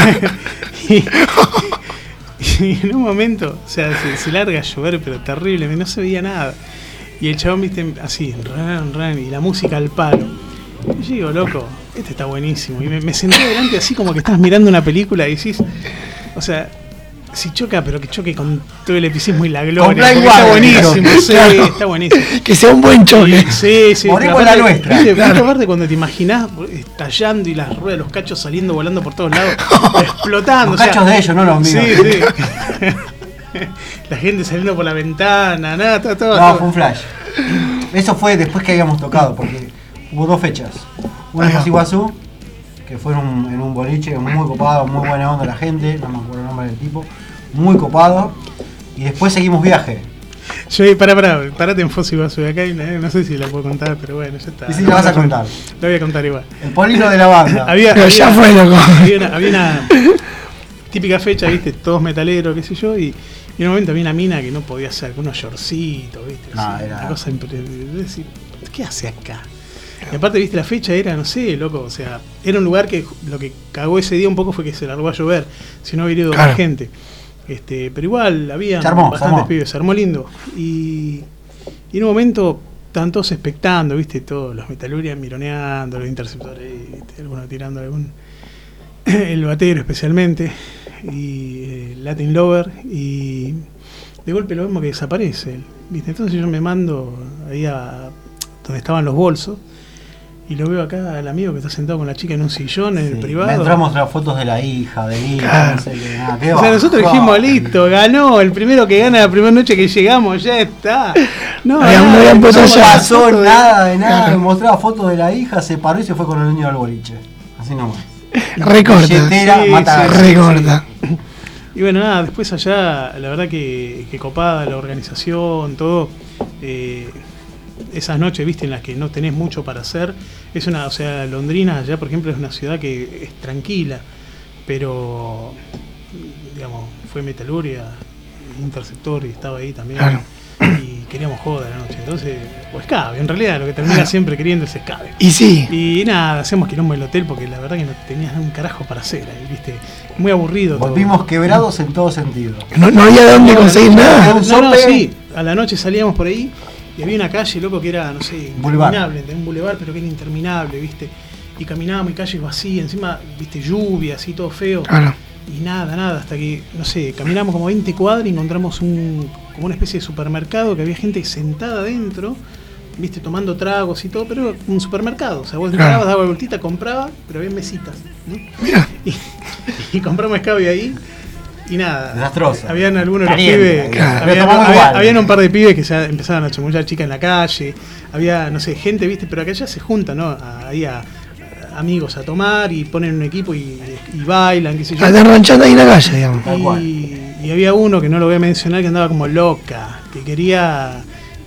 Y en un momento, o sea, se larga a llover, pero terrible, no se veía nada. Y el chabón, viste, así, ran, y la música al palo. Y yo digo, loco, este está buenísimo. Y me senté adelante así como que estás mirando una película y decís, o sea, si choca, pero que choque con todo el epicismo y la gloria. Está buenísimo, sí, claro. Está buenísimo. Que sea un buen choque. Sí. Morimos la nuestra. Claro. Aparte cuando te imaginás estallando y las ruedas, los cachos saliendo, volando por todos lados, explotando. Los cachos de ellos, no los míos. Sí. La gente saliendo por la ventana, nada, todo. No, fue un flash. Eso fue después que habíamos tocado, porque hubo 2 fechas. Una en Foz Iguazú, que fue en un boliche muy copado, muy buena onda la gente, no me acuerdo el nombre del tipo, muy copado. Y después seguimos viaje. Yo, parate en Foz Iguazú, acá hay una, no sé si la puedo contar, pero bueno, ya está. Y si la vas a contar. La voy a contar igual. El polino de la banda. Pero ya fue, loco. Había una típica fecha, viste, todos metaleros, qué sé yo, y en un momento había una mina que no podía hacer, con unos shortcitos, viste, era una cosa decir, ¿qué hace acá? Y aparte, viste, la fecha era, no sé, loco, o sea, era un lugar que lo que cagó ese día un poco fue que se largó a llover, si no hubiera ido más gente. Pero igual había bastantes pibes, se armó lindo. Y en un momento estaban todos expectando, viste, todos los Metalurias mironeando, los interceptores, ¿viste? Algunos tirando el batero especialmente, y Latin Lover, y de golpe lo vemos que desaparece, ¿viste? Entonces yo me mando ahí a donde estaban los bolsos y lo veo acá al amigo que está sentado con la chica en un sillón en el privado. Me entramos las fotos de la hija, del hijo, no sé qué, nada. ¿Qué o sea, nosotros dijimos, listo, ganó, el primero que gana la primera noche que llegamos, ya está. No pasó nada de nada, me mostraba fotos de la hija, se paró y se fue con el niño al boliche. Así nomás. Recorta. Recorta. Y bueno, nada, después allá, la verdad que copada la organización, todo. Esas noches, viste, en las que no tenés mucho para hacer. Es una, o sea, Londrina allá, por ejemplo, es una ciudad que es tranquila, pero, digamos, fue Metaluria, Interceptor, y estaba ahí también. Claro. Y queríamos joder la noche. Entonces, o escabe, en realidad, lo que termina siempre queriendo es escabe. Y sí. Y nada, hacemos quilombo en el hotel porque la verdad que no tenías un carajo para hacer ahí, viste. Muy aburrido. Volvimos todo. Quebrados en todo sentido. No había dónde conseguir nada. No, sí. A la noche salíamos por ahí y había una calle, loco, que era, no sé, interminable, de un bulevar, pero que era interminable, viste. Y caminábamos y calles vacías, encima, viste, lluvia, así, todo feo. Claro. Y nada, hasta que, no sé, caminamos como 20 cuadras y encontramos como una especie de supermercado que había gente sentada adentro, viste, tomando tragos y todo, pero un supermercado. O sea, vos entrabas, dabas vueltita, comprabas, pero había mesitas, ¿no? Mira. Y compramos escabio ahí. Y nada, desastrosa. habían algunos de los Caliente, pibes, habían un par de pibes que ya empezaban a chamullar chicas en la calle, había, no sé, gente, viste, pero acá ya se juntan, ¿no? Ahí a amigos a tomar y ponen un equipo y bailan, qué sé yo. Están ranchando ahí en la calle, digamos. Y había uno que no lo voy a mencionar que andaba como loca, que quería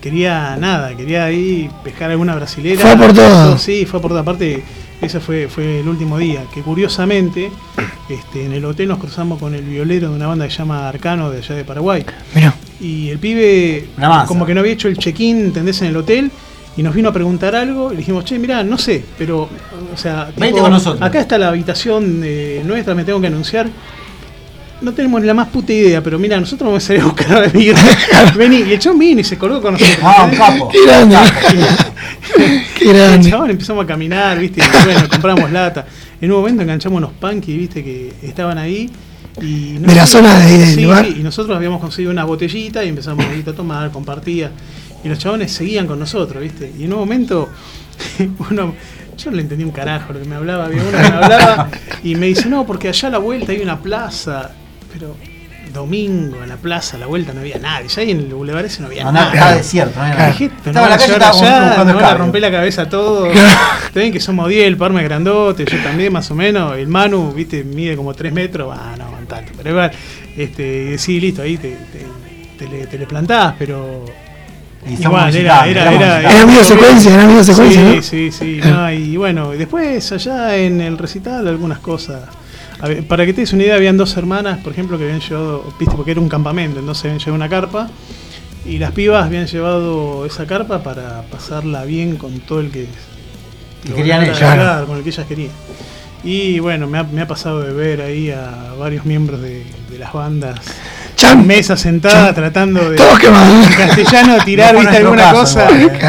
ahí pescar alguna brasilera. Fue por todo. Sí, fue por toda parte. Ese fue el último día, que curiosamente en el hotel nos cruzamos con el violero de una banda que se llama Arcano de allá de Paraguay. Mirá. Y el pibe como que no había hecho el check-in, ¿entendés? En el hotel, y nos vino a preguntar algo y le dijimos, che, mirá, no sé, pero, o sea, vente con nosotros. Acá está la habitación nuestra, me tengo que anunciar. No tenemos la más puta idea, pero mira, nosotros vamos a salir a buscar a beber. Vení, y el chabón vino y se colgó con nosotros. Un capo. Qué grande. Qué grande. El chabón empezamos a caminar, viste, y bueno, compramos lata. En un momento enganchamos unos punkies, viste, que estaban ahí. Y de la zona de ahí del lugar. Sí, y nosotros habíamos conseguido una botellita y empezamos a tomar, compartía. Y los chabones seguían con nosotros, viste. Y en un momento, yo no le entendí un carajo lo que me hablaba. Había uno que me hablaba y me dice, no, porque allá a la vuelta hay una plaza. Pero domingo en la plaza, a la vuelta no había nadie. Ya ahí en el boulevard ese no había nada. Estaba desierto. Estaba en la calle, allá, nos van a romper la cabeza a todos. Está bien que somos 10, el Parma es grandote, yo también más o menos. El Manu, viste, mide como 3 metros. No, tanto. Pero igual, sí, listo, ahí te le plantás, pero... Igual, era amigo secuencia, Sí, no, y bueno, después allá en el recital algunas cosas. Para que te des una idea, habían 2 hermanas, por ejemplo, que habían llevado, viste, porque era un campamento, entonces habían llevado una carpa y las pibas habían llevado esa carpa para pasarla bien con todo el que querían ellas. Claro, con el que ellas querían. Y bueno, me ha pasado de ver ahí a varios miembros de las bandas en mesa sentada tratando de en castellano tirar, viste, alguna cosa.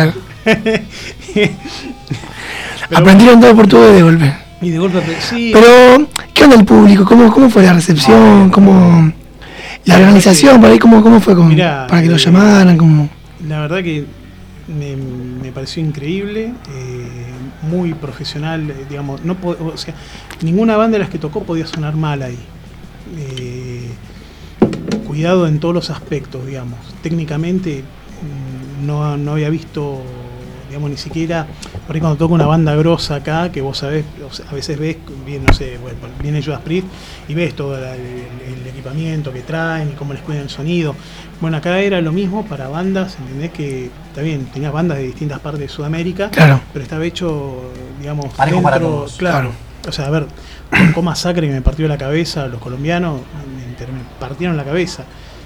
Aprendieron todo portugués de golpe. Y de golpe, sí. Pero, ¿qué onda el público? ¿Cómo fue la recepción? ¿Cómo la organización? ¿Por ahí cómo fue? Mirá, para que lo llamaran. La verdad que me pareció increíble, muy profesional, digamos. O sea, ninguna banda de las que tocó podía sonar mal ahí. Cuidado en todos los aspectos, digamos. Técnicamente no había visto, digamos, ni siquiera por ahí cuando toca una banda grosa acá, que vos sabés, o sea, a veces ves, bien, no sé, bueno, viene Judas Priest y ves todo el equipamiento que traen y cómo les cuidan el sonido. Bueno, acá era lo mismo para bandas, ¿entendés? Que está bien, tenías bandas de distintas partes de Sudamérica, claro, pero estaba hecho, digamos, parejo para todos. Claro. O sea, a ver, con Masacre que me partió la cabeza, los colombianos me partieron la cabeza.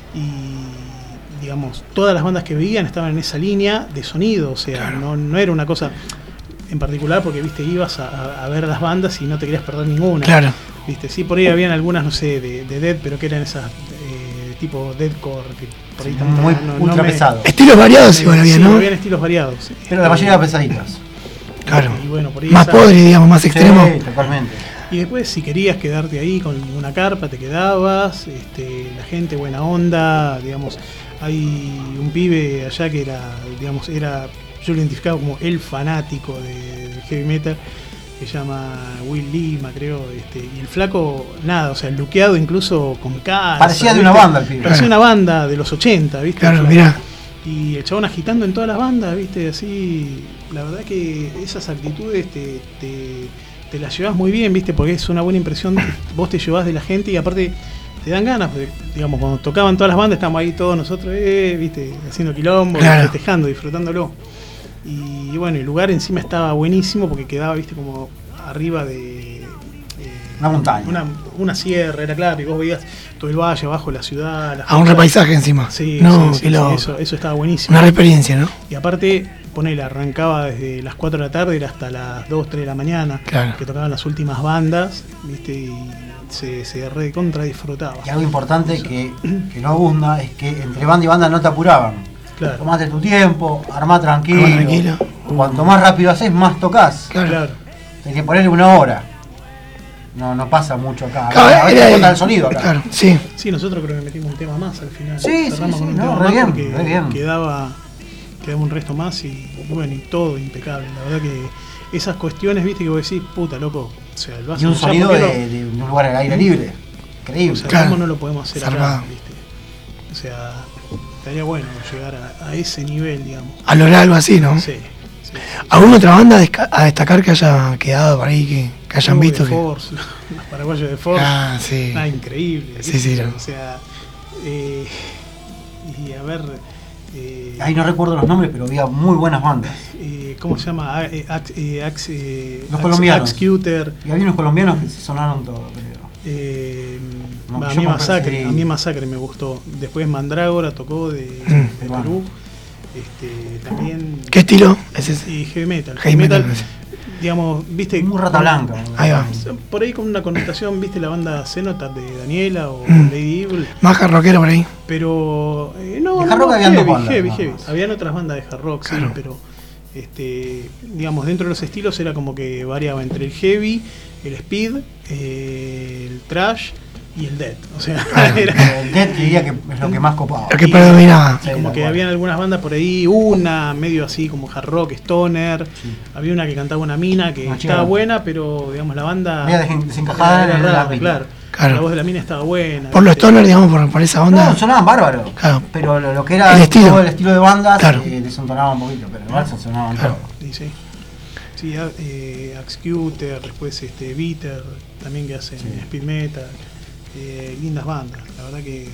Y digamos, todas las bandas que veían estaban en esa línea de sonido, o sea, claro, no era una cosa en particular porque, viste, ibas a ver las bandas y no te querías perder ninguna. Claro. Viste, sí, por ahí habían algunas, no sé, de Death, pero que eran esas tipo Deathcore, que por ahí muy ultra pesado. Estilos variados igual había, ¿no? Habían estilos variados. Sí. Pero la mayoría pesaditas. Claro. Y bueno, por ahí más podre, digamos, más extremo. Sí, totalmente. Y después, si querías quedarte ahí con una carpa, te quedabas. La gente buena onda, digamos. Hay un pibe allá que era, digamos, yo lo identificaba como el fanático del heavy metal, que se llama Will Lima, creo. Y el flaco, nada, o sea, luqueado incluso con cara. Parecía de una banda el pibe. Parecía una banda de los 80, ¿viste? Claro, mirá. Y el chabón agitando en todas las bandas, ¿viste? Así, la verdad que esas actitudes te las llevas muy bien, ¿viste? Porque es una buena impresión que vos te llevas de la gente y aparte te dan ganas, porque, digamos, cuando tocaban todas las bandas estábamos ahí todos nosotros, ¿viste? Haciendo quilombo, claro, festejando, disfrutándolo. Y bueno, el lugar encima estaba buenísimo porque quedaba, ¿viste? Como arriba de... una montaña. Una sierra, era claro, y vos veías todo el valle abajo, la ciudad. A un repaisaje encima. Sí, no, sí, eso estaba buenísimo. Una experiencia, ¿no? Y aparte, arrancaba desde las 4 de la tarde y hasta las 2, 3 de la mañana, claro, que tocaban las últimas bandas, ¿viste? Y se recontra disfrutaba. Y algo importante que no abunda es que entre banda y banda no te apuraban. Claro. Tomaste tu tiempo, armá tranquilo. Cuanto más rápido haces, más tocas. Claro. Hay que ponerle 1 hora. No pasa mucho acá. A veces corta el sonido acá. Claro, sí. Sí, nosotros creo que metimos un tema más al final. Sí, cerramos con un tema más porque quedaba un resto más y bueno, y todo impecable. La verdad que esas cuestiones, viste, que vos decís, puta, loco. O sea, y un sonido de un lugar al aire libre. Increíble. O sea, Claro. ¿cómo no lo podemos hacer Zarpado. acá? ¿Viste? O sea, estaría bueno llegar a ese nivel, digamos. A lograr algo así, ¿no? Sí. ¿Alguna otra banda a destacar que haya quedado por ahí, que hayan visto? De Force, los paraguayos de Force. Ah, sí. Increíble. Sí, sí, no. O sea, y a ver. Ahí no recuerdo los nombres, pero había muy buenas bandas. ¿Cómo se llama? Los colombianos. Axe-Cuter. Y había unos colombianos que se sonaron todo, creo. No, a yo mí compré, sí. a mí Masacre me gustó. Después Mandrágora tocó de Perú. También. ¿Qué estilo es ese? Y heavy metal. Heavy metal, sí. Digamos, viste. Muy Rata Blanca. Ahí va. Por ahí con una connotación, viste la banda Cenotaph de Daniela o Lady Evil. Más rockero por ahí. Pero no, de hard rock habían dos bandas, heavy. más. Habían otras bandas de hard rock, Claro. sí, pero digamos, dentro de los estilos era como que variaba entre el heavy, el speed, el thrash y el death. O sea, era, El Death diría que es lo que más copaba. Lo que predominaba. y como que habían algunas bandas por ahí, una medio así como hard rock, stoner, había una que cantaba una mina que Una chica estaba buena, pero digamos la banda media desencajada era en el rara, ámbito. claro. La voz de la mina estaba buena. Por los toners, digamos, por esa onda. No, sonaban bárbaros. Claro. Pero lo que era El estilo. todo el estilo de bandas Claro. desentonaba un poquito, pero igual se sonaban todos. Sí, Axe-Cuter, después Bitter, también que hacen speed metal, lindas bandas, la verdad que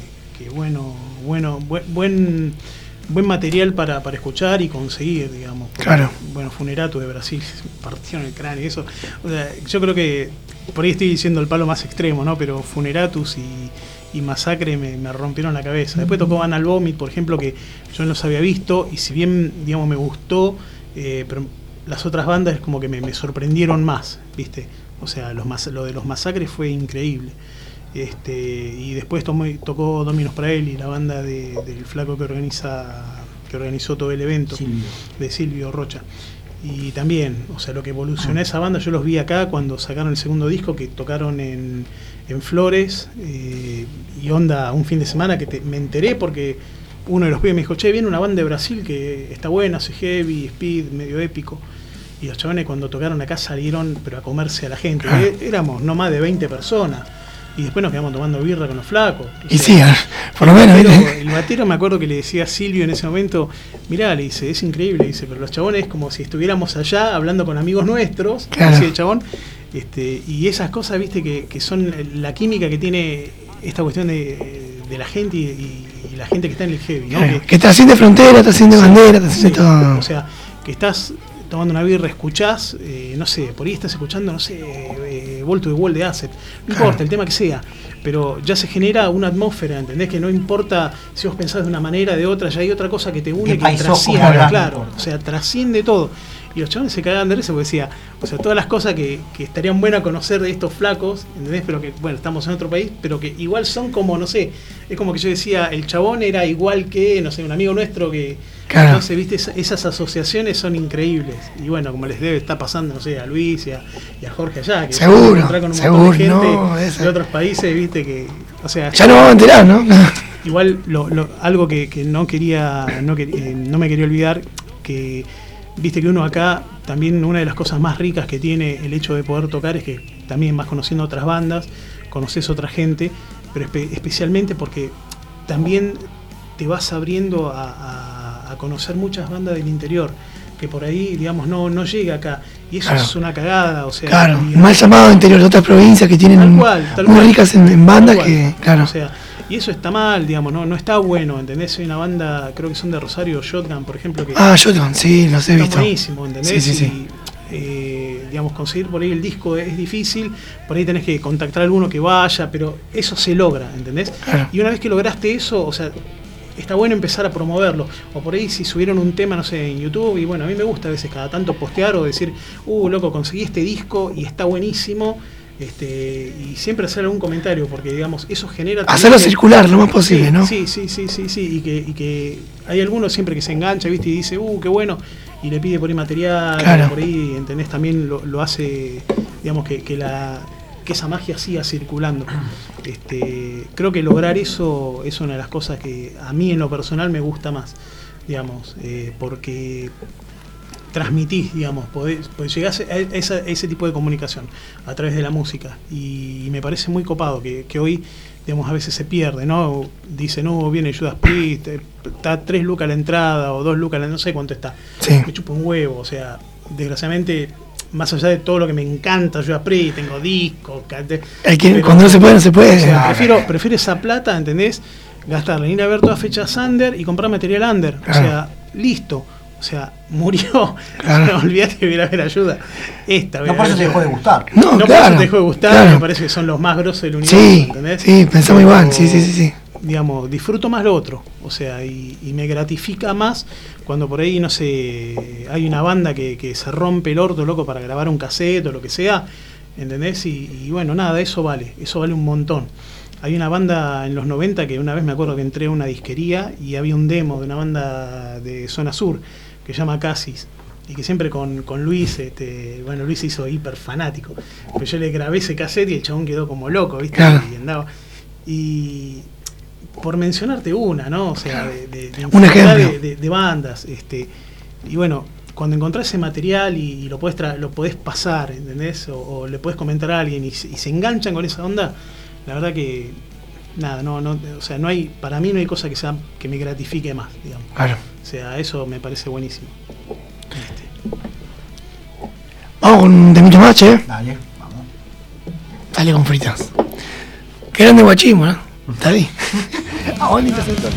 buen material para escuchar y conseguir, digamos. Porque, Claro. Bueno, Funeratus de Brasil, partieron el cráneo y eso. O sea, yo creo que, por ahí estoy diciendo el palo más extremo, ¿no? Pero Funeratus y Masacre me rompieron la cabeza. Después tocó Anal Vomit, por ejemplo, que yo no los había visto, y si bien, digamos, me gustó, pero las otras bandas como que me sorprendieron más, ¿viste? O sea, lo de los Masacres fue increíble. Y después tocó Dominos Praeli, la banda del flaco que organizó todo el evento, de Silvio Rocha. Y también, o sea, lo que evolucionó esa banda, yo los vi acá cuando sacaron el segundo disco, que tocaron en Flores, y onda un fin de semana que me enteré porque uno de los pibes me dijo, che, viene una banda de Brasil que está buena, hace heavy, speed, medio épico. Y los chavales cuando tocaron acá salieron pero a comerse a la gente. Éramos no más de 20 personas. Y después nos quedamos tomando birra con los flacos. Y sí, por lo menos. El batero me acuerdo que le decía a Silvio en ese momento, mirá, le dice, es increíble, dice, pero los chabones es como si estuviéramos allá hablando con amigos nuestros, claro. Así el chabón. Y esas cosas, viste, que son la química que tiene esta cuestión de la gente y la gente que está en el heavy, ¿no? Claro. Que trasciende frontera, trasciende bandera, trasciende todo. O sea, que estás tomando una birra, escuchás, no sé, por ahí estás escuchando, no sé, Wall to the Wall de Acid, no importa, el tema que sea, pero ya se genera una atmósfera, ¿entendés? Que no importa si vos pensás de una manera, de otra, ya hay otra cosa que te une, que trasciende, claro, o sea, trasciende todo. Y los chavales se cagaban de risa porque decía, o sea, todas las cosas que estarían buenas conocer de estos flacos, ¿entendés? Pero que, bueno, estamos en otro país, pero que igual son como, no sé, es como que yo decía, el chabón era igual que, no sé, un amigo nuestro que... Claro. Entonces, viste, esas asociaciones son increíbles. Y bueno, como les debe estar pasando, no sé, a Luis y a Jorge allá, que seguro, se encontrar con un montón de gente de otros países, viste, que, o sea, ya no vamos a enterar, ¿no? Igual algo que no me quería olvidar, que viste que uno acá, también una de las cosas más ricas que tiene el hecho de poder tocar es que también vas conociendo otras bandas, conoces otra gente, pero especialmente porque también te vas abriendo a conocer muchas bandas del interior, que por ahí, digamos, no llega acá. Y eso es una cagada, o sea... Claro, mal llamado interior de otras provincias que tienen tal muy cual, ricas en bandas que... Claro. O sea, y eso está mal, digamos, no está bueno, ¿entendés? Hay una banda, creo que son de Rosario, Shotgun, por ejemplo, que... Shotgun, sí, los he visto. Está buenísimo, ¿entendés? Sí. Digamos, conseguir por ahí el disco es difícil, por ahí tenés que contactar a alguno que vaya, pero eso se logra, ¿entendés? Claro. Y una vez que lograste eso, o sea, está bueno empezar a promoverlo. O por ahí si subieron un tema, no sé, en YouTube, y bueno, a mí me gusta a veces cada tanto postear o decir, loco, conseguí este disco y está buenísimo, y siempre hacer algún comentario, porque digamos, eso genera... Hacerlo circular lo más posible, sí, ¿no? Sí, y que hay algunos siempre que se engancha, ¿viste? Y dice, qué bueno, y le pide por ahí material, claro. Por ahí, ¿entendés? También lo hace, digamos, que esa magia siga circulando. Creo que lograr eso es una de las cosas que a mí en lo personal me gusta más, digamos, porque transmitís, digamos, podés llegás a ese tipo de comunicación a través de la música. Y me parece muy copado que hoy, digamos, a veces se pierde, ¿no? Dicen, viene Judas Priest, está 3 lucas la entrada o 2 lucas, no sé cuánto está. Sí. Me chupa un huevo, o sea, desgraciadamente, más allá de todo lo que me encanta Judas Priest, tengo discos, cuando no se puede, no se puede. O sea, prefiero esa plata, ¿entendés? Gastarla, ir a ver todas fechas under y comprar material under. Claro. O sea, listo. O sea, murió. Claro. Olvídate de ir a ver Ayuda. No por eso te dejó de gustar. No, por eso te dejó de gustar. Claro. Me parece que son los más grosos del universo. Sí, ¿entendés? Sí, pensamos igual. Sí. Digamos, disfruto más lo otro. O sea, y me gratifica más cuando por ahí, no sé, hay una banda que se rompe el orto, loco, para grabar un cassette o lo que sea. ¿Entendés? Y bueno, nada, eso vale un montón. Hay una banda en los 90 que una vez me acuerdo que entré a una disquería y había un demo de una banda de Zona Sur que se llama Casis, y que siempre con Luis, Luis se hizo hiper fanático, pero yo le grabé ese cassette y el chabón quedó como loco, ¿viste? Claro. Y andaba. Y por mencionarte una, ¿no? O sea, un ejemplo de bandas, y bueno, cuando encontrás ese material y lo podés pasar, ¿entendés? O le podés comentar a alguien y se enganchan con esa onda, la verdad que nada, o sea, para mí no hay cosa que me gratifique más, digamos. Claro. O sea, eso me parece buenísimo. Vamos con de mucho más, che. Dale, vamos. Dale con fritas. Qué grande guachimo, ¿no? Está ahí. Bonita sentada.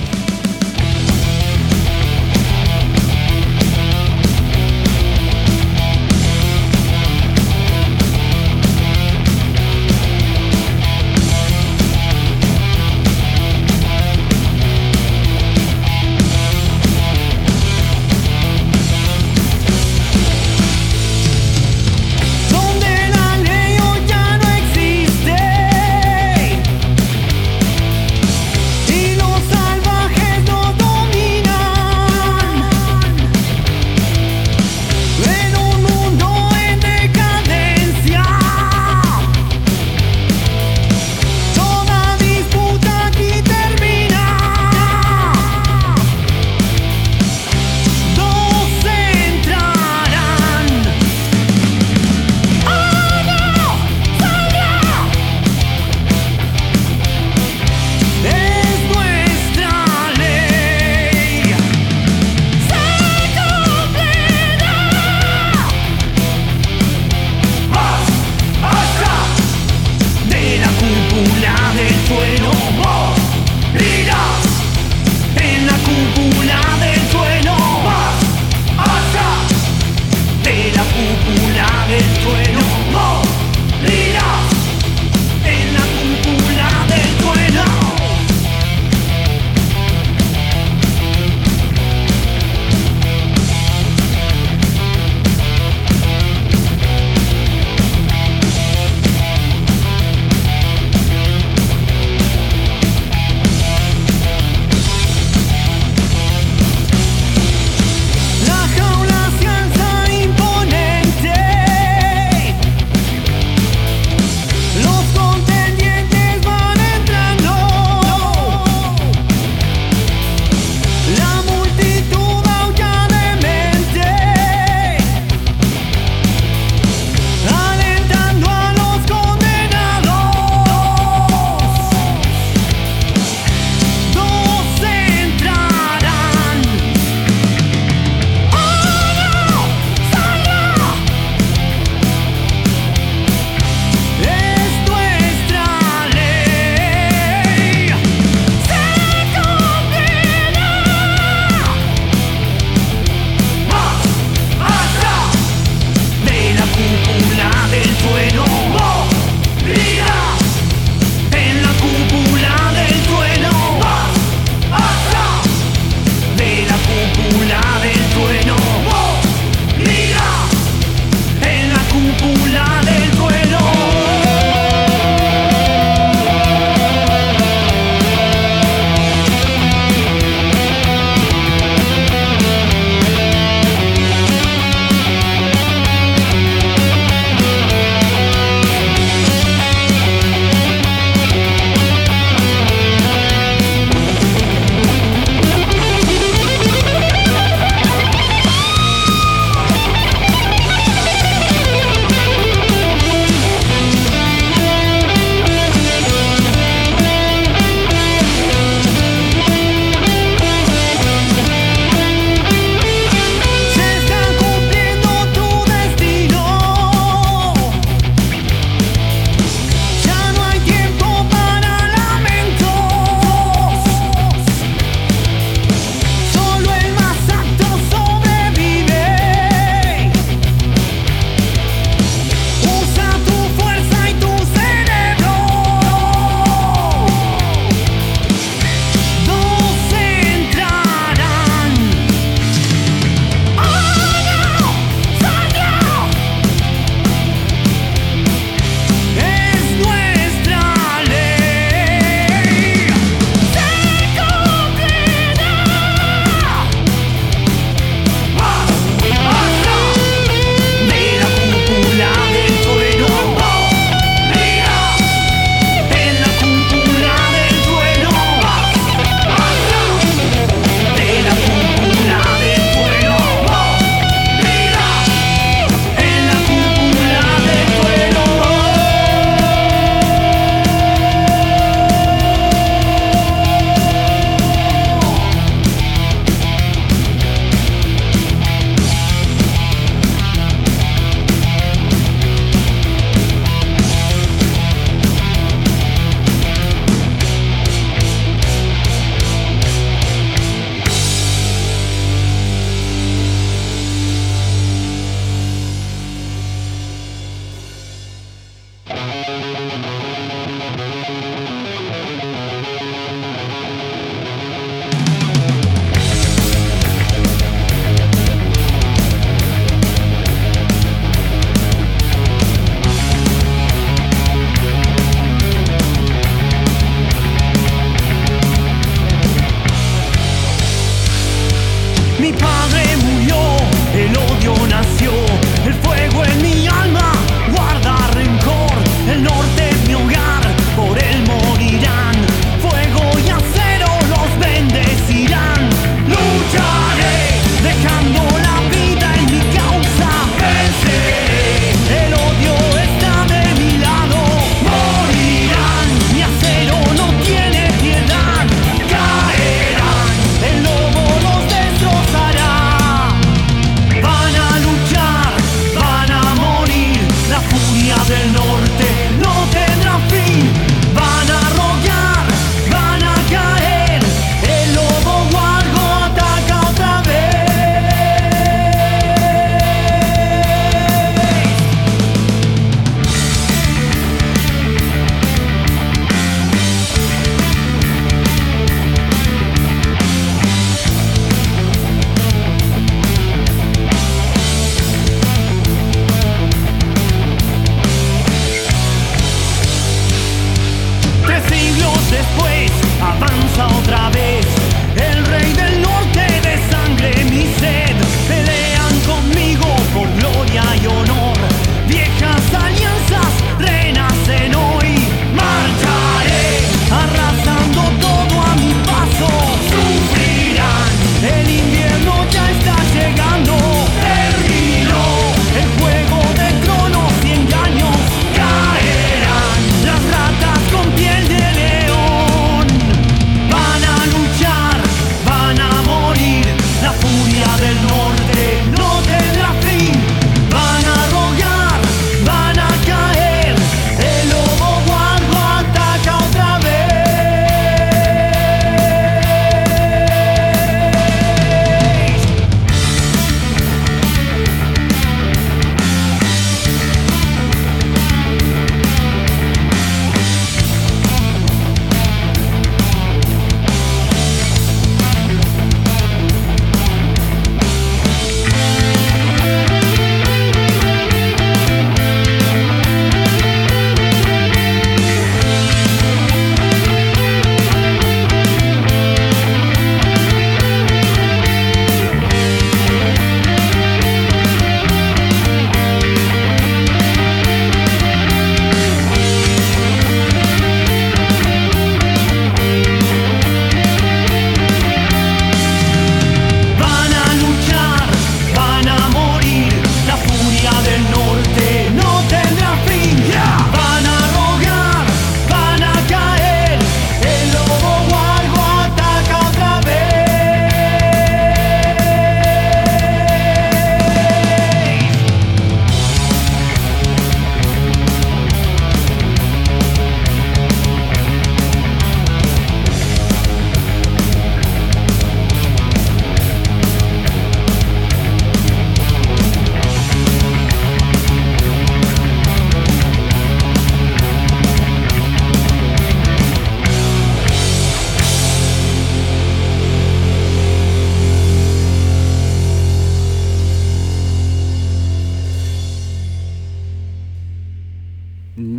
Y los salvajes nos dominan.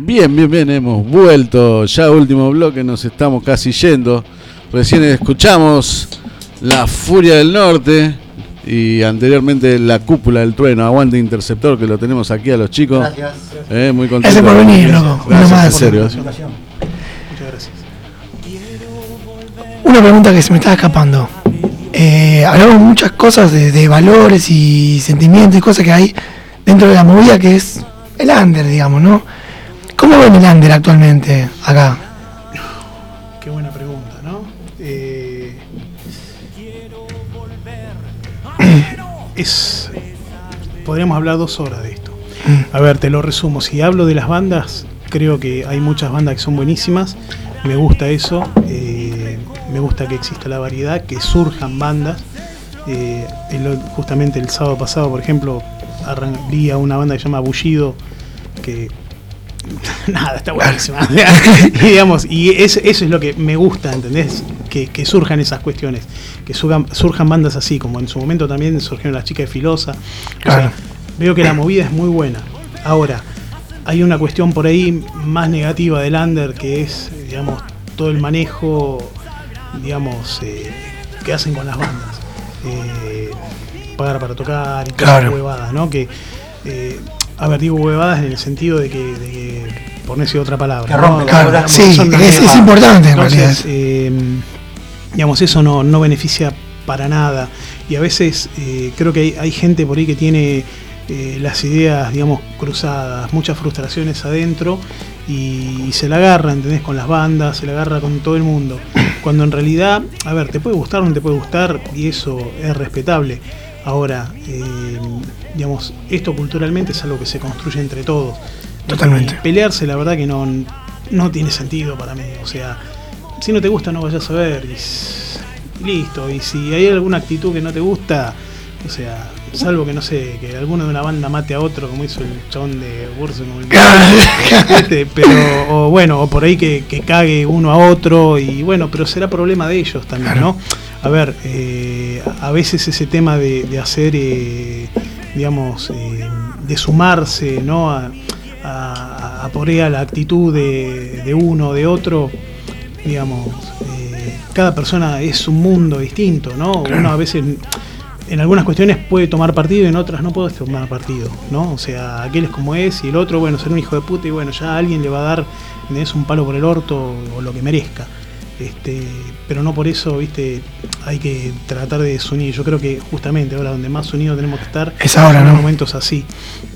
Bien, hemos vuelto. Ya último bloque, nos estamos casi yendo. Recién escuchamos La Furia del Norte y anteriormente La Cúpula del Trueno. Aguante Interceptor, que lo tenemos aquí a los chicos. Gracias. Muy contento. Gracias por venir, loco. Gracias, en serio. Muchas gracias. Una pregunta que se me estaba escapando. Hablamos muchas cosas de valores y sentimientos y cosas que hay dentro de la movida que es el under, digamos, ¿no? ¿Cómo ven el under actualmente acá? Qué buena pregunta, ¿no? Podríamos hablar 2 horas de esto. A ver, te lo resumo. Si hablo de las bandas, creo que hay muchas bandas que son buenísimas. Me gusta eso. Me gusta que exista la variedad, que surjan bandas. Justamente el sábado pasado, por ejemplo, vi a una banda que se llama Bullido, que nada, está buenísima. Y digamos, eso es lo que me gusta, ¿entendés? Que surjan esas cuestiones, que surjan bandas así, como en su momento también surgieron las chicas de Filosa. O sea, veo que la movida es muy buena. Ahora, hay una cuestión por ahí más negativa del under, que es, digamos, todo el manejo, digamos, que hacen con las bandas. Pagar para tocar y todas esas huevadas, ¿no? Que, a ver, digo huevadas en el sentido de que por no decir otra palabra. Que rompe, ¿no? Sí, es importante. Entonces, digamos, eso no beneficia para nada. Y a veces creo que hay gente por ahí que tiene las ideas, digamos, cruzadas, muchas frustraciones adentro y se la agarra, ¿entendés? Con las bandas, se la agarra con todo el mundo. Cuando en realidad, a ver, te puede gustar o no te puede gustar y eso es respetable. Ahora, digamos, esto culturalmente es algo que se construye entre todos. Totalmente. Y pelearse, la verdad que no tiene sentido para mí. O sea, si no te gusta, no vayas a ver y listo. Y si hay alguna actitud que no te gusta, o sea, salvo que no sé, que alguno de una banda mate a otro, como hizo el chabón de Burzum, pero o bueno, o por ahí que cague uno a otro, y bueno, pero será problema de ellos también, ¿no? A ver, a veces ese tema de hacer, digamos, de sumarse, ¿no? A por ahí a la actitud de uno o de otro, digamos, cada persona es un mundo distinto, ¿no? Uno a veces en algunas cuestiones puede tomar partido y en otras no puede tomar partido, ¿no? O sea, aquel es como es y el otro, bueno, ser un hijo de puta y bueno, ya alguien le va a dar, ¿entendés? Un palo por el orto o lo que merezca. Pero no por eso, ¿viste? Hay que tratar de desunir. Yo creo que justamente ahora donde más unidos tenemos que estar es ahora, en ¿no? momentos así.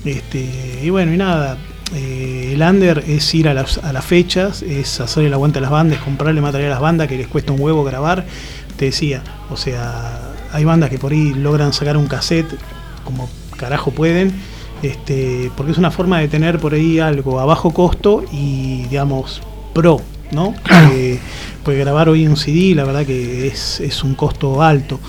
Y bueno, y nada. El under es ir a las fechas, es hacer el aguante a las bandas, comprarle material a las bandas que les cuesta un huevo grabar. Te decía, o sea, hay bandas que por ahí logran sacar un cassette como carajo pueden, porque es una forma de tener por ahí algo a bajo costo y, digamos, pro, ¿no? Pues grabar hoy un CD, la verdad que es un costo alto.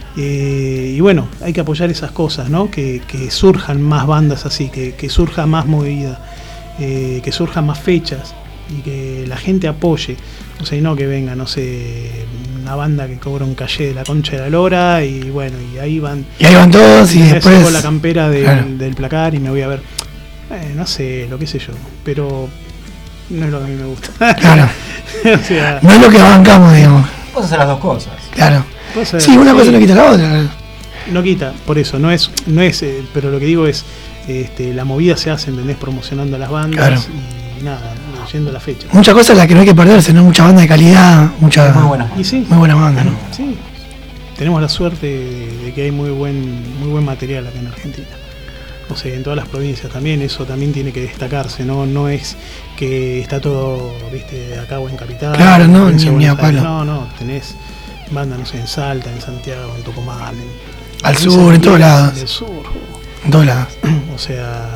Y bueno, hay que apoyar esas cosas, ¿no? Que surjan más bandas así, que surja más movida, que surjan más fechas y que la gente apoye. O sea, y no que venga, no sé, una banda que cobra un caché de la concha de la lora y bueno, y ahí van. Y ahí van todos y después. Saco la campera del placar y me voy a ver. No sé, lo que sé yo, pero no es lo que a mí me gusta. Claro. O sea, no es lo que bancamos, digamos. Vos haces las dos cosas. Claro. Sí, una cosa no quita la otra. No quita, por eso, no es pero lo que digo es, la movida se hace, ¿entendés? Promocionando a las bandas y nada, yendo a la fecha. Muchas cosas las que no hay que perderse, ¿no? Mucha banda de calidad, mucha muy buena. Y sí, muy buena banda, ¿no? Sí. Tenemos la suerte de que hay muy buen material acá en Argentina. O sea, en todas las provincias también, eso también tiene que destacarse, no es que está todo, viste, acá o en Capital. Claro, no, ni a palo. No, tenés banda, no sé, en Salta, en Santiago, en Tucumán, al sur, en todos lados. En el sur. En todos lados. O sea,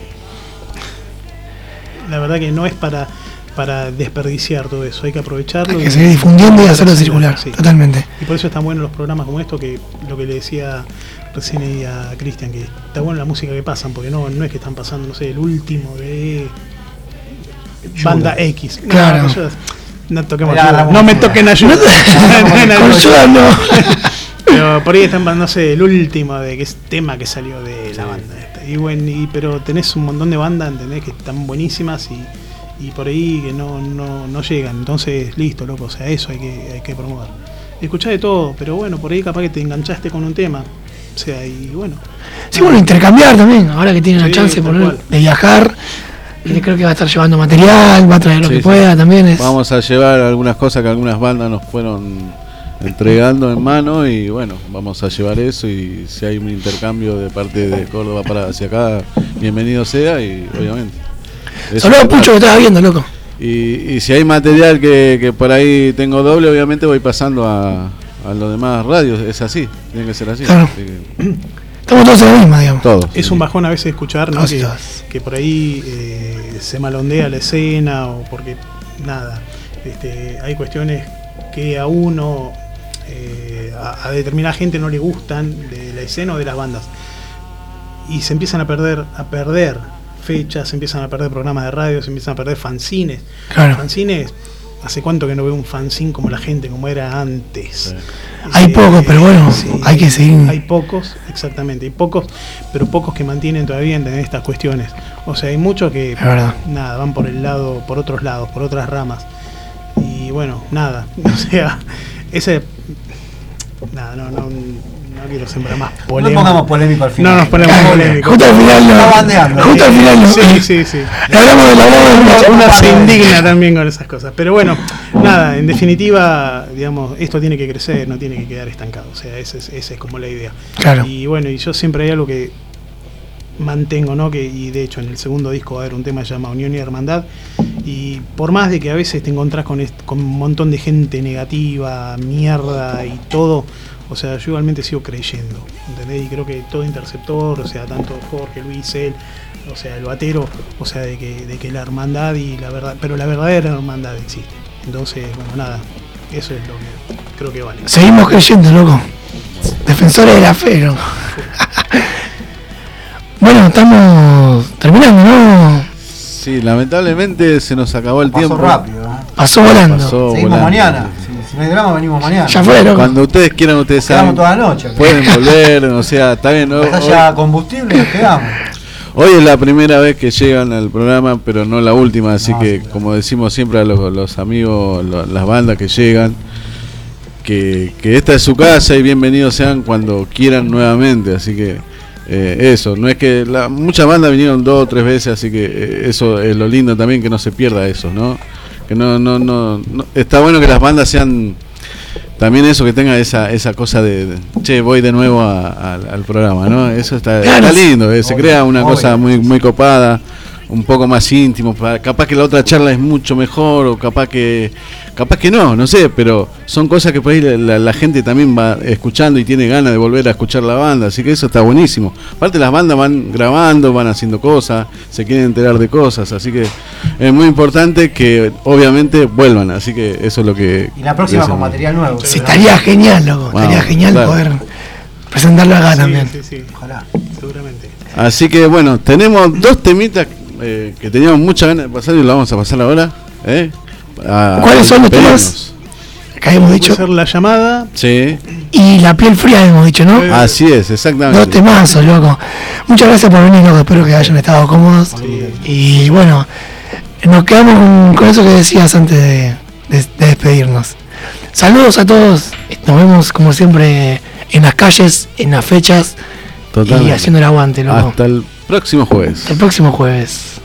la verdad que no es para desperdiciar todo eso, hay que aprovecharlo. Hay que seguir difundiendo y hacerlo circular, sí. Totalmente. Y por eso están buenos los programas como esto, que lo que le decía recién ahí a Cristian, que está buena la música que pasan, porque no es que están pasando, no sé, el último de banda X. Claro. No toquemos ayuda. No me toquen ayuda. Con ayuda no. Pero por ahí están, no sé, el último de que es tema que salió de la banda esta. Y bueno, pero tenés un montón de bandas, ¿entendés? Que están buenísimas y por ahí que no llegan. Entonces, listo, loco, o sea, eso hay que promover. Escuchá de todo, pero bueno, por ahí capaz que te enganchaste con un tema. O sea, y bueno. Sí, bueno, intercambiar también, ahora que tiene la Sí, chance tal cual. de viajar. Y creo que va a estar llevando material, va a traer lo que pueda también. Vamos a llevar algunas cosas que algunas bandas nos fueron entregando en mano y bueno, vamos a llevar eso y si hay un intercambio de parte de Córdoba para hacia acá, bienvenido sea y obviamente. Saludos a Pucho que estaba viendo, loco. Y si hay material que por ahí tengo doble, obviamente voy pasando a los demás radios, es así, tiene que ser así. Claro. Así que, estamos todos en la misma, digamos. Todos. Es un bajón a veces escuchar, ¿no? Que por ahí se malondea la escena o porque nada, hay cuestiones que a uno, a determinada gente no le gustan de la escena o de las bandas y se empiezan a perder fechas, se empiezan a perder programas de radio, se empiezan a perder fanzines. Claro. Fanzines, ¿hace cuánto que no veo un fanzine como la gente, como era antes? Sí. Hay pocos, pero bueno, sí, hay que seguir. Hay pocos, exactamente, hay pocos, pero pocos que mantienen todavía en estas cuestiones. O sea, hay muchos que nada, van por otros lados, por otras ramas. Y bueno, nada, o sea, nada, no quiero sembrar más polémica. No pongamos polémico al final. No nos ponemos polémicos. Justo al final Justo al final Sí. Hablamos de la voz. Uno se indigna también con esas cosas. Pero bueno, nada, en definitiva, digamos, esto tiene que crecer, no tiene que quedar estancado. O sea, esa es como la idea. Claro. Y bueno, y yo siempre hay algo que mantengo, ¿no? Y de hecho en el segundo disco va a haber un tema que se llama Unión y Hermandad. Y por más de que a veces te encontrás con un montón de gente negativa, mierda y todo, o sea, yo igualmente sigo creyendo, ¿entendés? Y creo que todo Interceptor, o sea, tanto Jorge, Luis, él, o sea, el batero, o sea, de que la hermandad y la verdad, pero la verdadera hermandad existe. Entonces, bueno, nada, eso es lo que creo que vale. Seguimos creyendo, loco. Defensores de la fe, loco. Bueno, estamos terminando, ¿no? Sí, lamentablemente se nos acabó el tiempo. Pasó rápido, ¿eh? Pasó volando. Seguimos volando. mañana. Si no hay drama, venimos mañana. Ya fue, loco. Cuando ustedes quieran, ustedes saben. Quedamos toda la noche. Pueden volver, o sea, está bien. Hasta ya combustible y nos quedamos. Hoy es la primera vez que llegan al programa, pero no la última, así que sí, como decimos siempre a los amigos, las bandas que llegan, que esta es su casa y bienvenidos sean cuando quieran nuevamente, así que eso, no es que muchas bandas vinieron 2 o 3 veces, así que eso es lo lindo también, que no se pierda eso, ¿no? Que no está bueno que las bandas sean también eso, que tenga esa cosa de che, voy de nuevo al programa, ¿no? Eso está lindo, se crea una cosa muy copada, un poco más íntimo, capaz que la otra charla es mucho mejor o capaz que no sé, pero son cosas que por ahí la gente también va escuchando y tiene ganas de volver a escuchar la banda, así que eso está buenísimo. Aparte las bandas van grabando, van haciendo cosas, se quieren enterar de cosas, así que es muy importante que obviamente vuelvan, así que eso es lo que... Y la próxima con material nuevo. Sí, estaría genial, loco, estaría genial poder presentarlo acá también. Sí, ojalá, seguramente. Así que bueno, tenemos 2 temitas que teníamos muchas ganas de pasar y lo vamos a pasar ahora. ¿Cuáles son los temas que habíamos dicho? Hacer la llamada. Sí. Y la piel fría hemos dicho, ¿no? Así es, exactamente. 2 temazos, loco. Muchas gracias por venir, loco. Espero que hayan estado cómodos. Sí. Y bueno, nos quedamos con eso que decías antes de despedirnos. Saludos a todos. Nos vemos como siempre en las calles, en las fechas. Totalmente. Y haciendo el aguante, loco. Hasta el próximo jueves. El próximo jueves.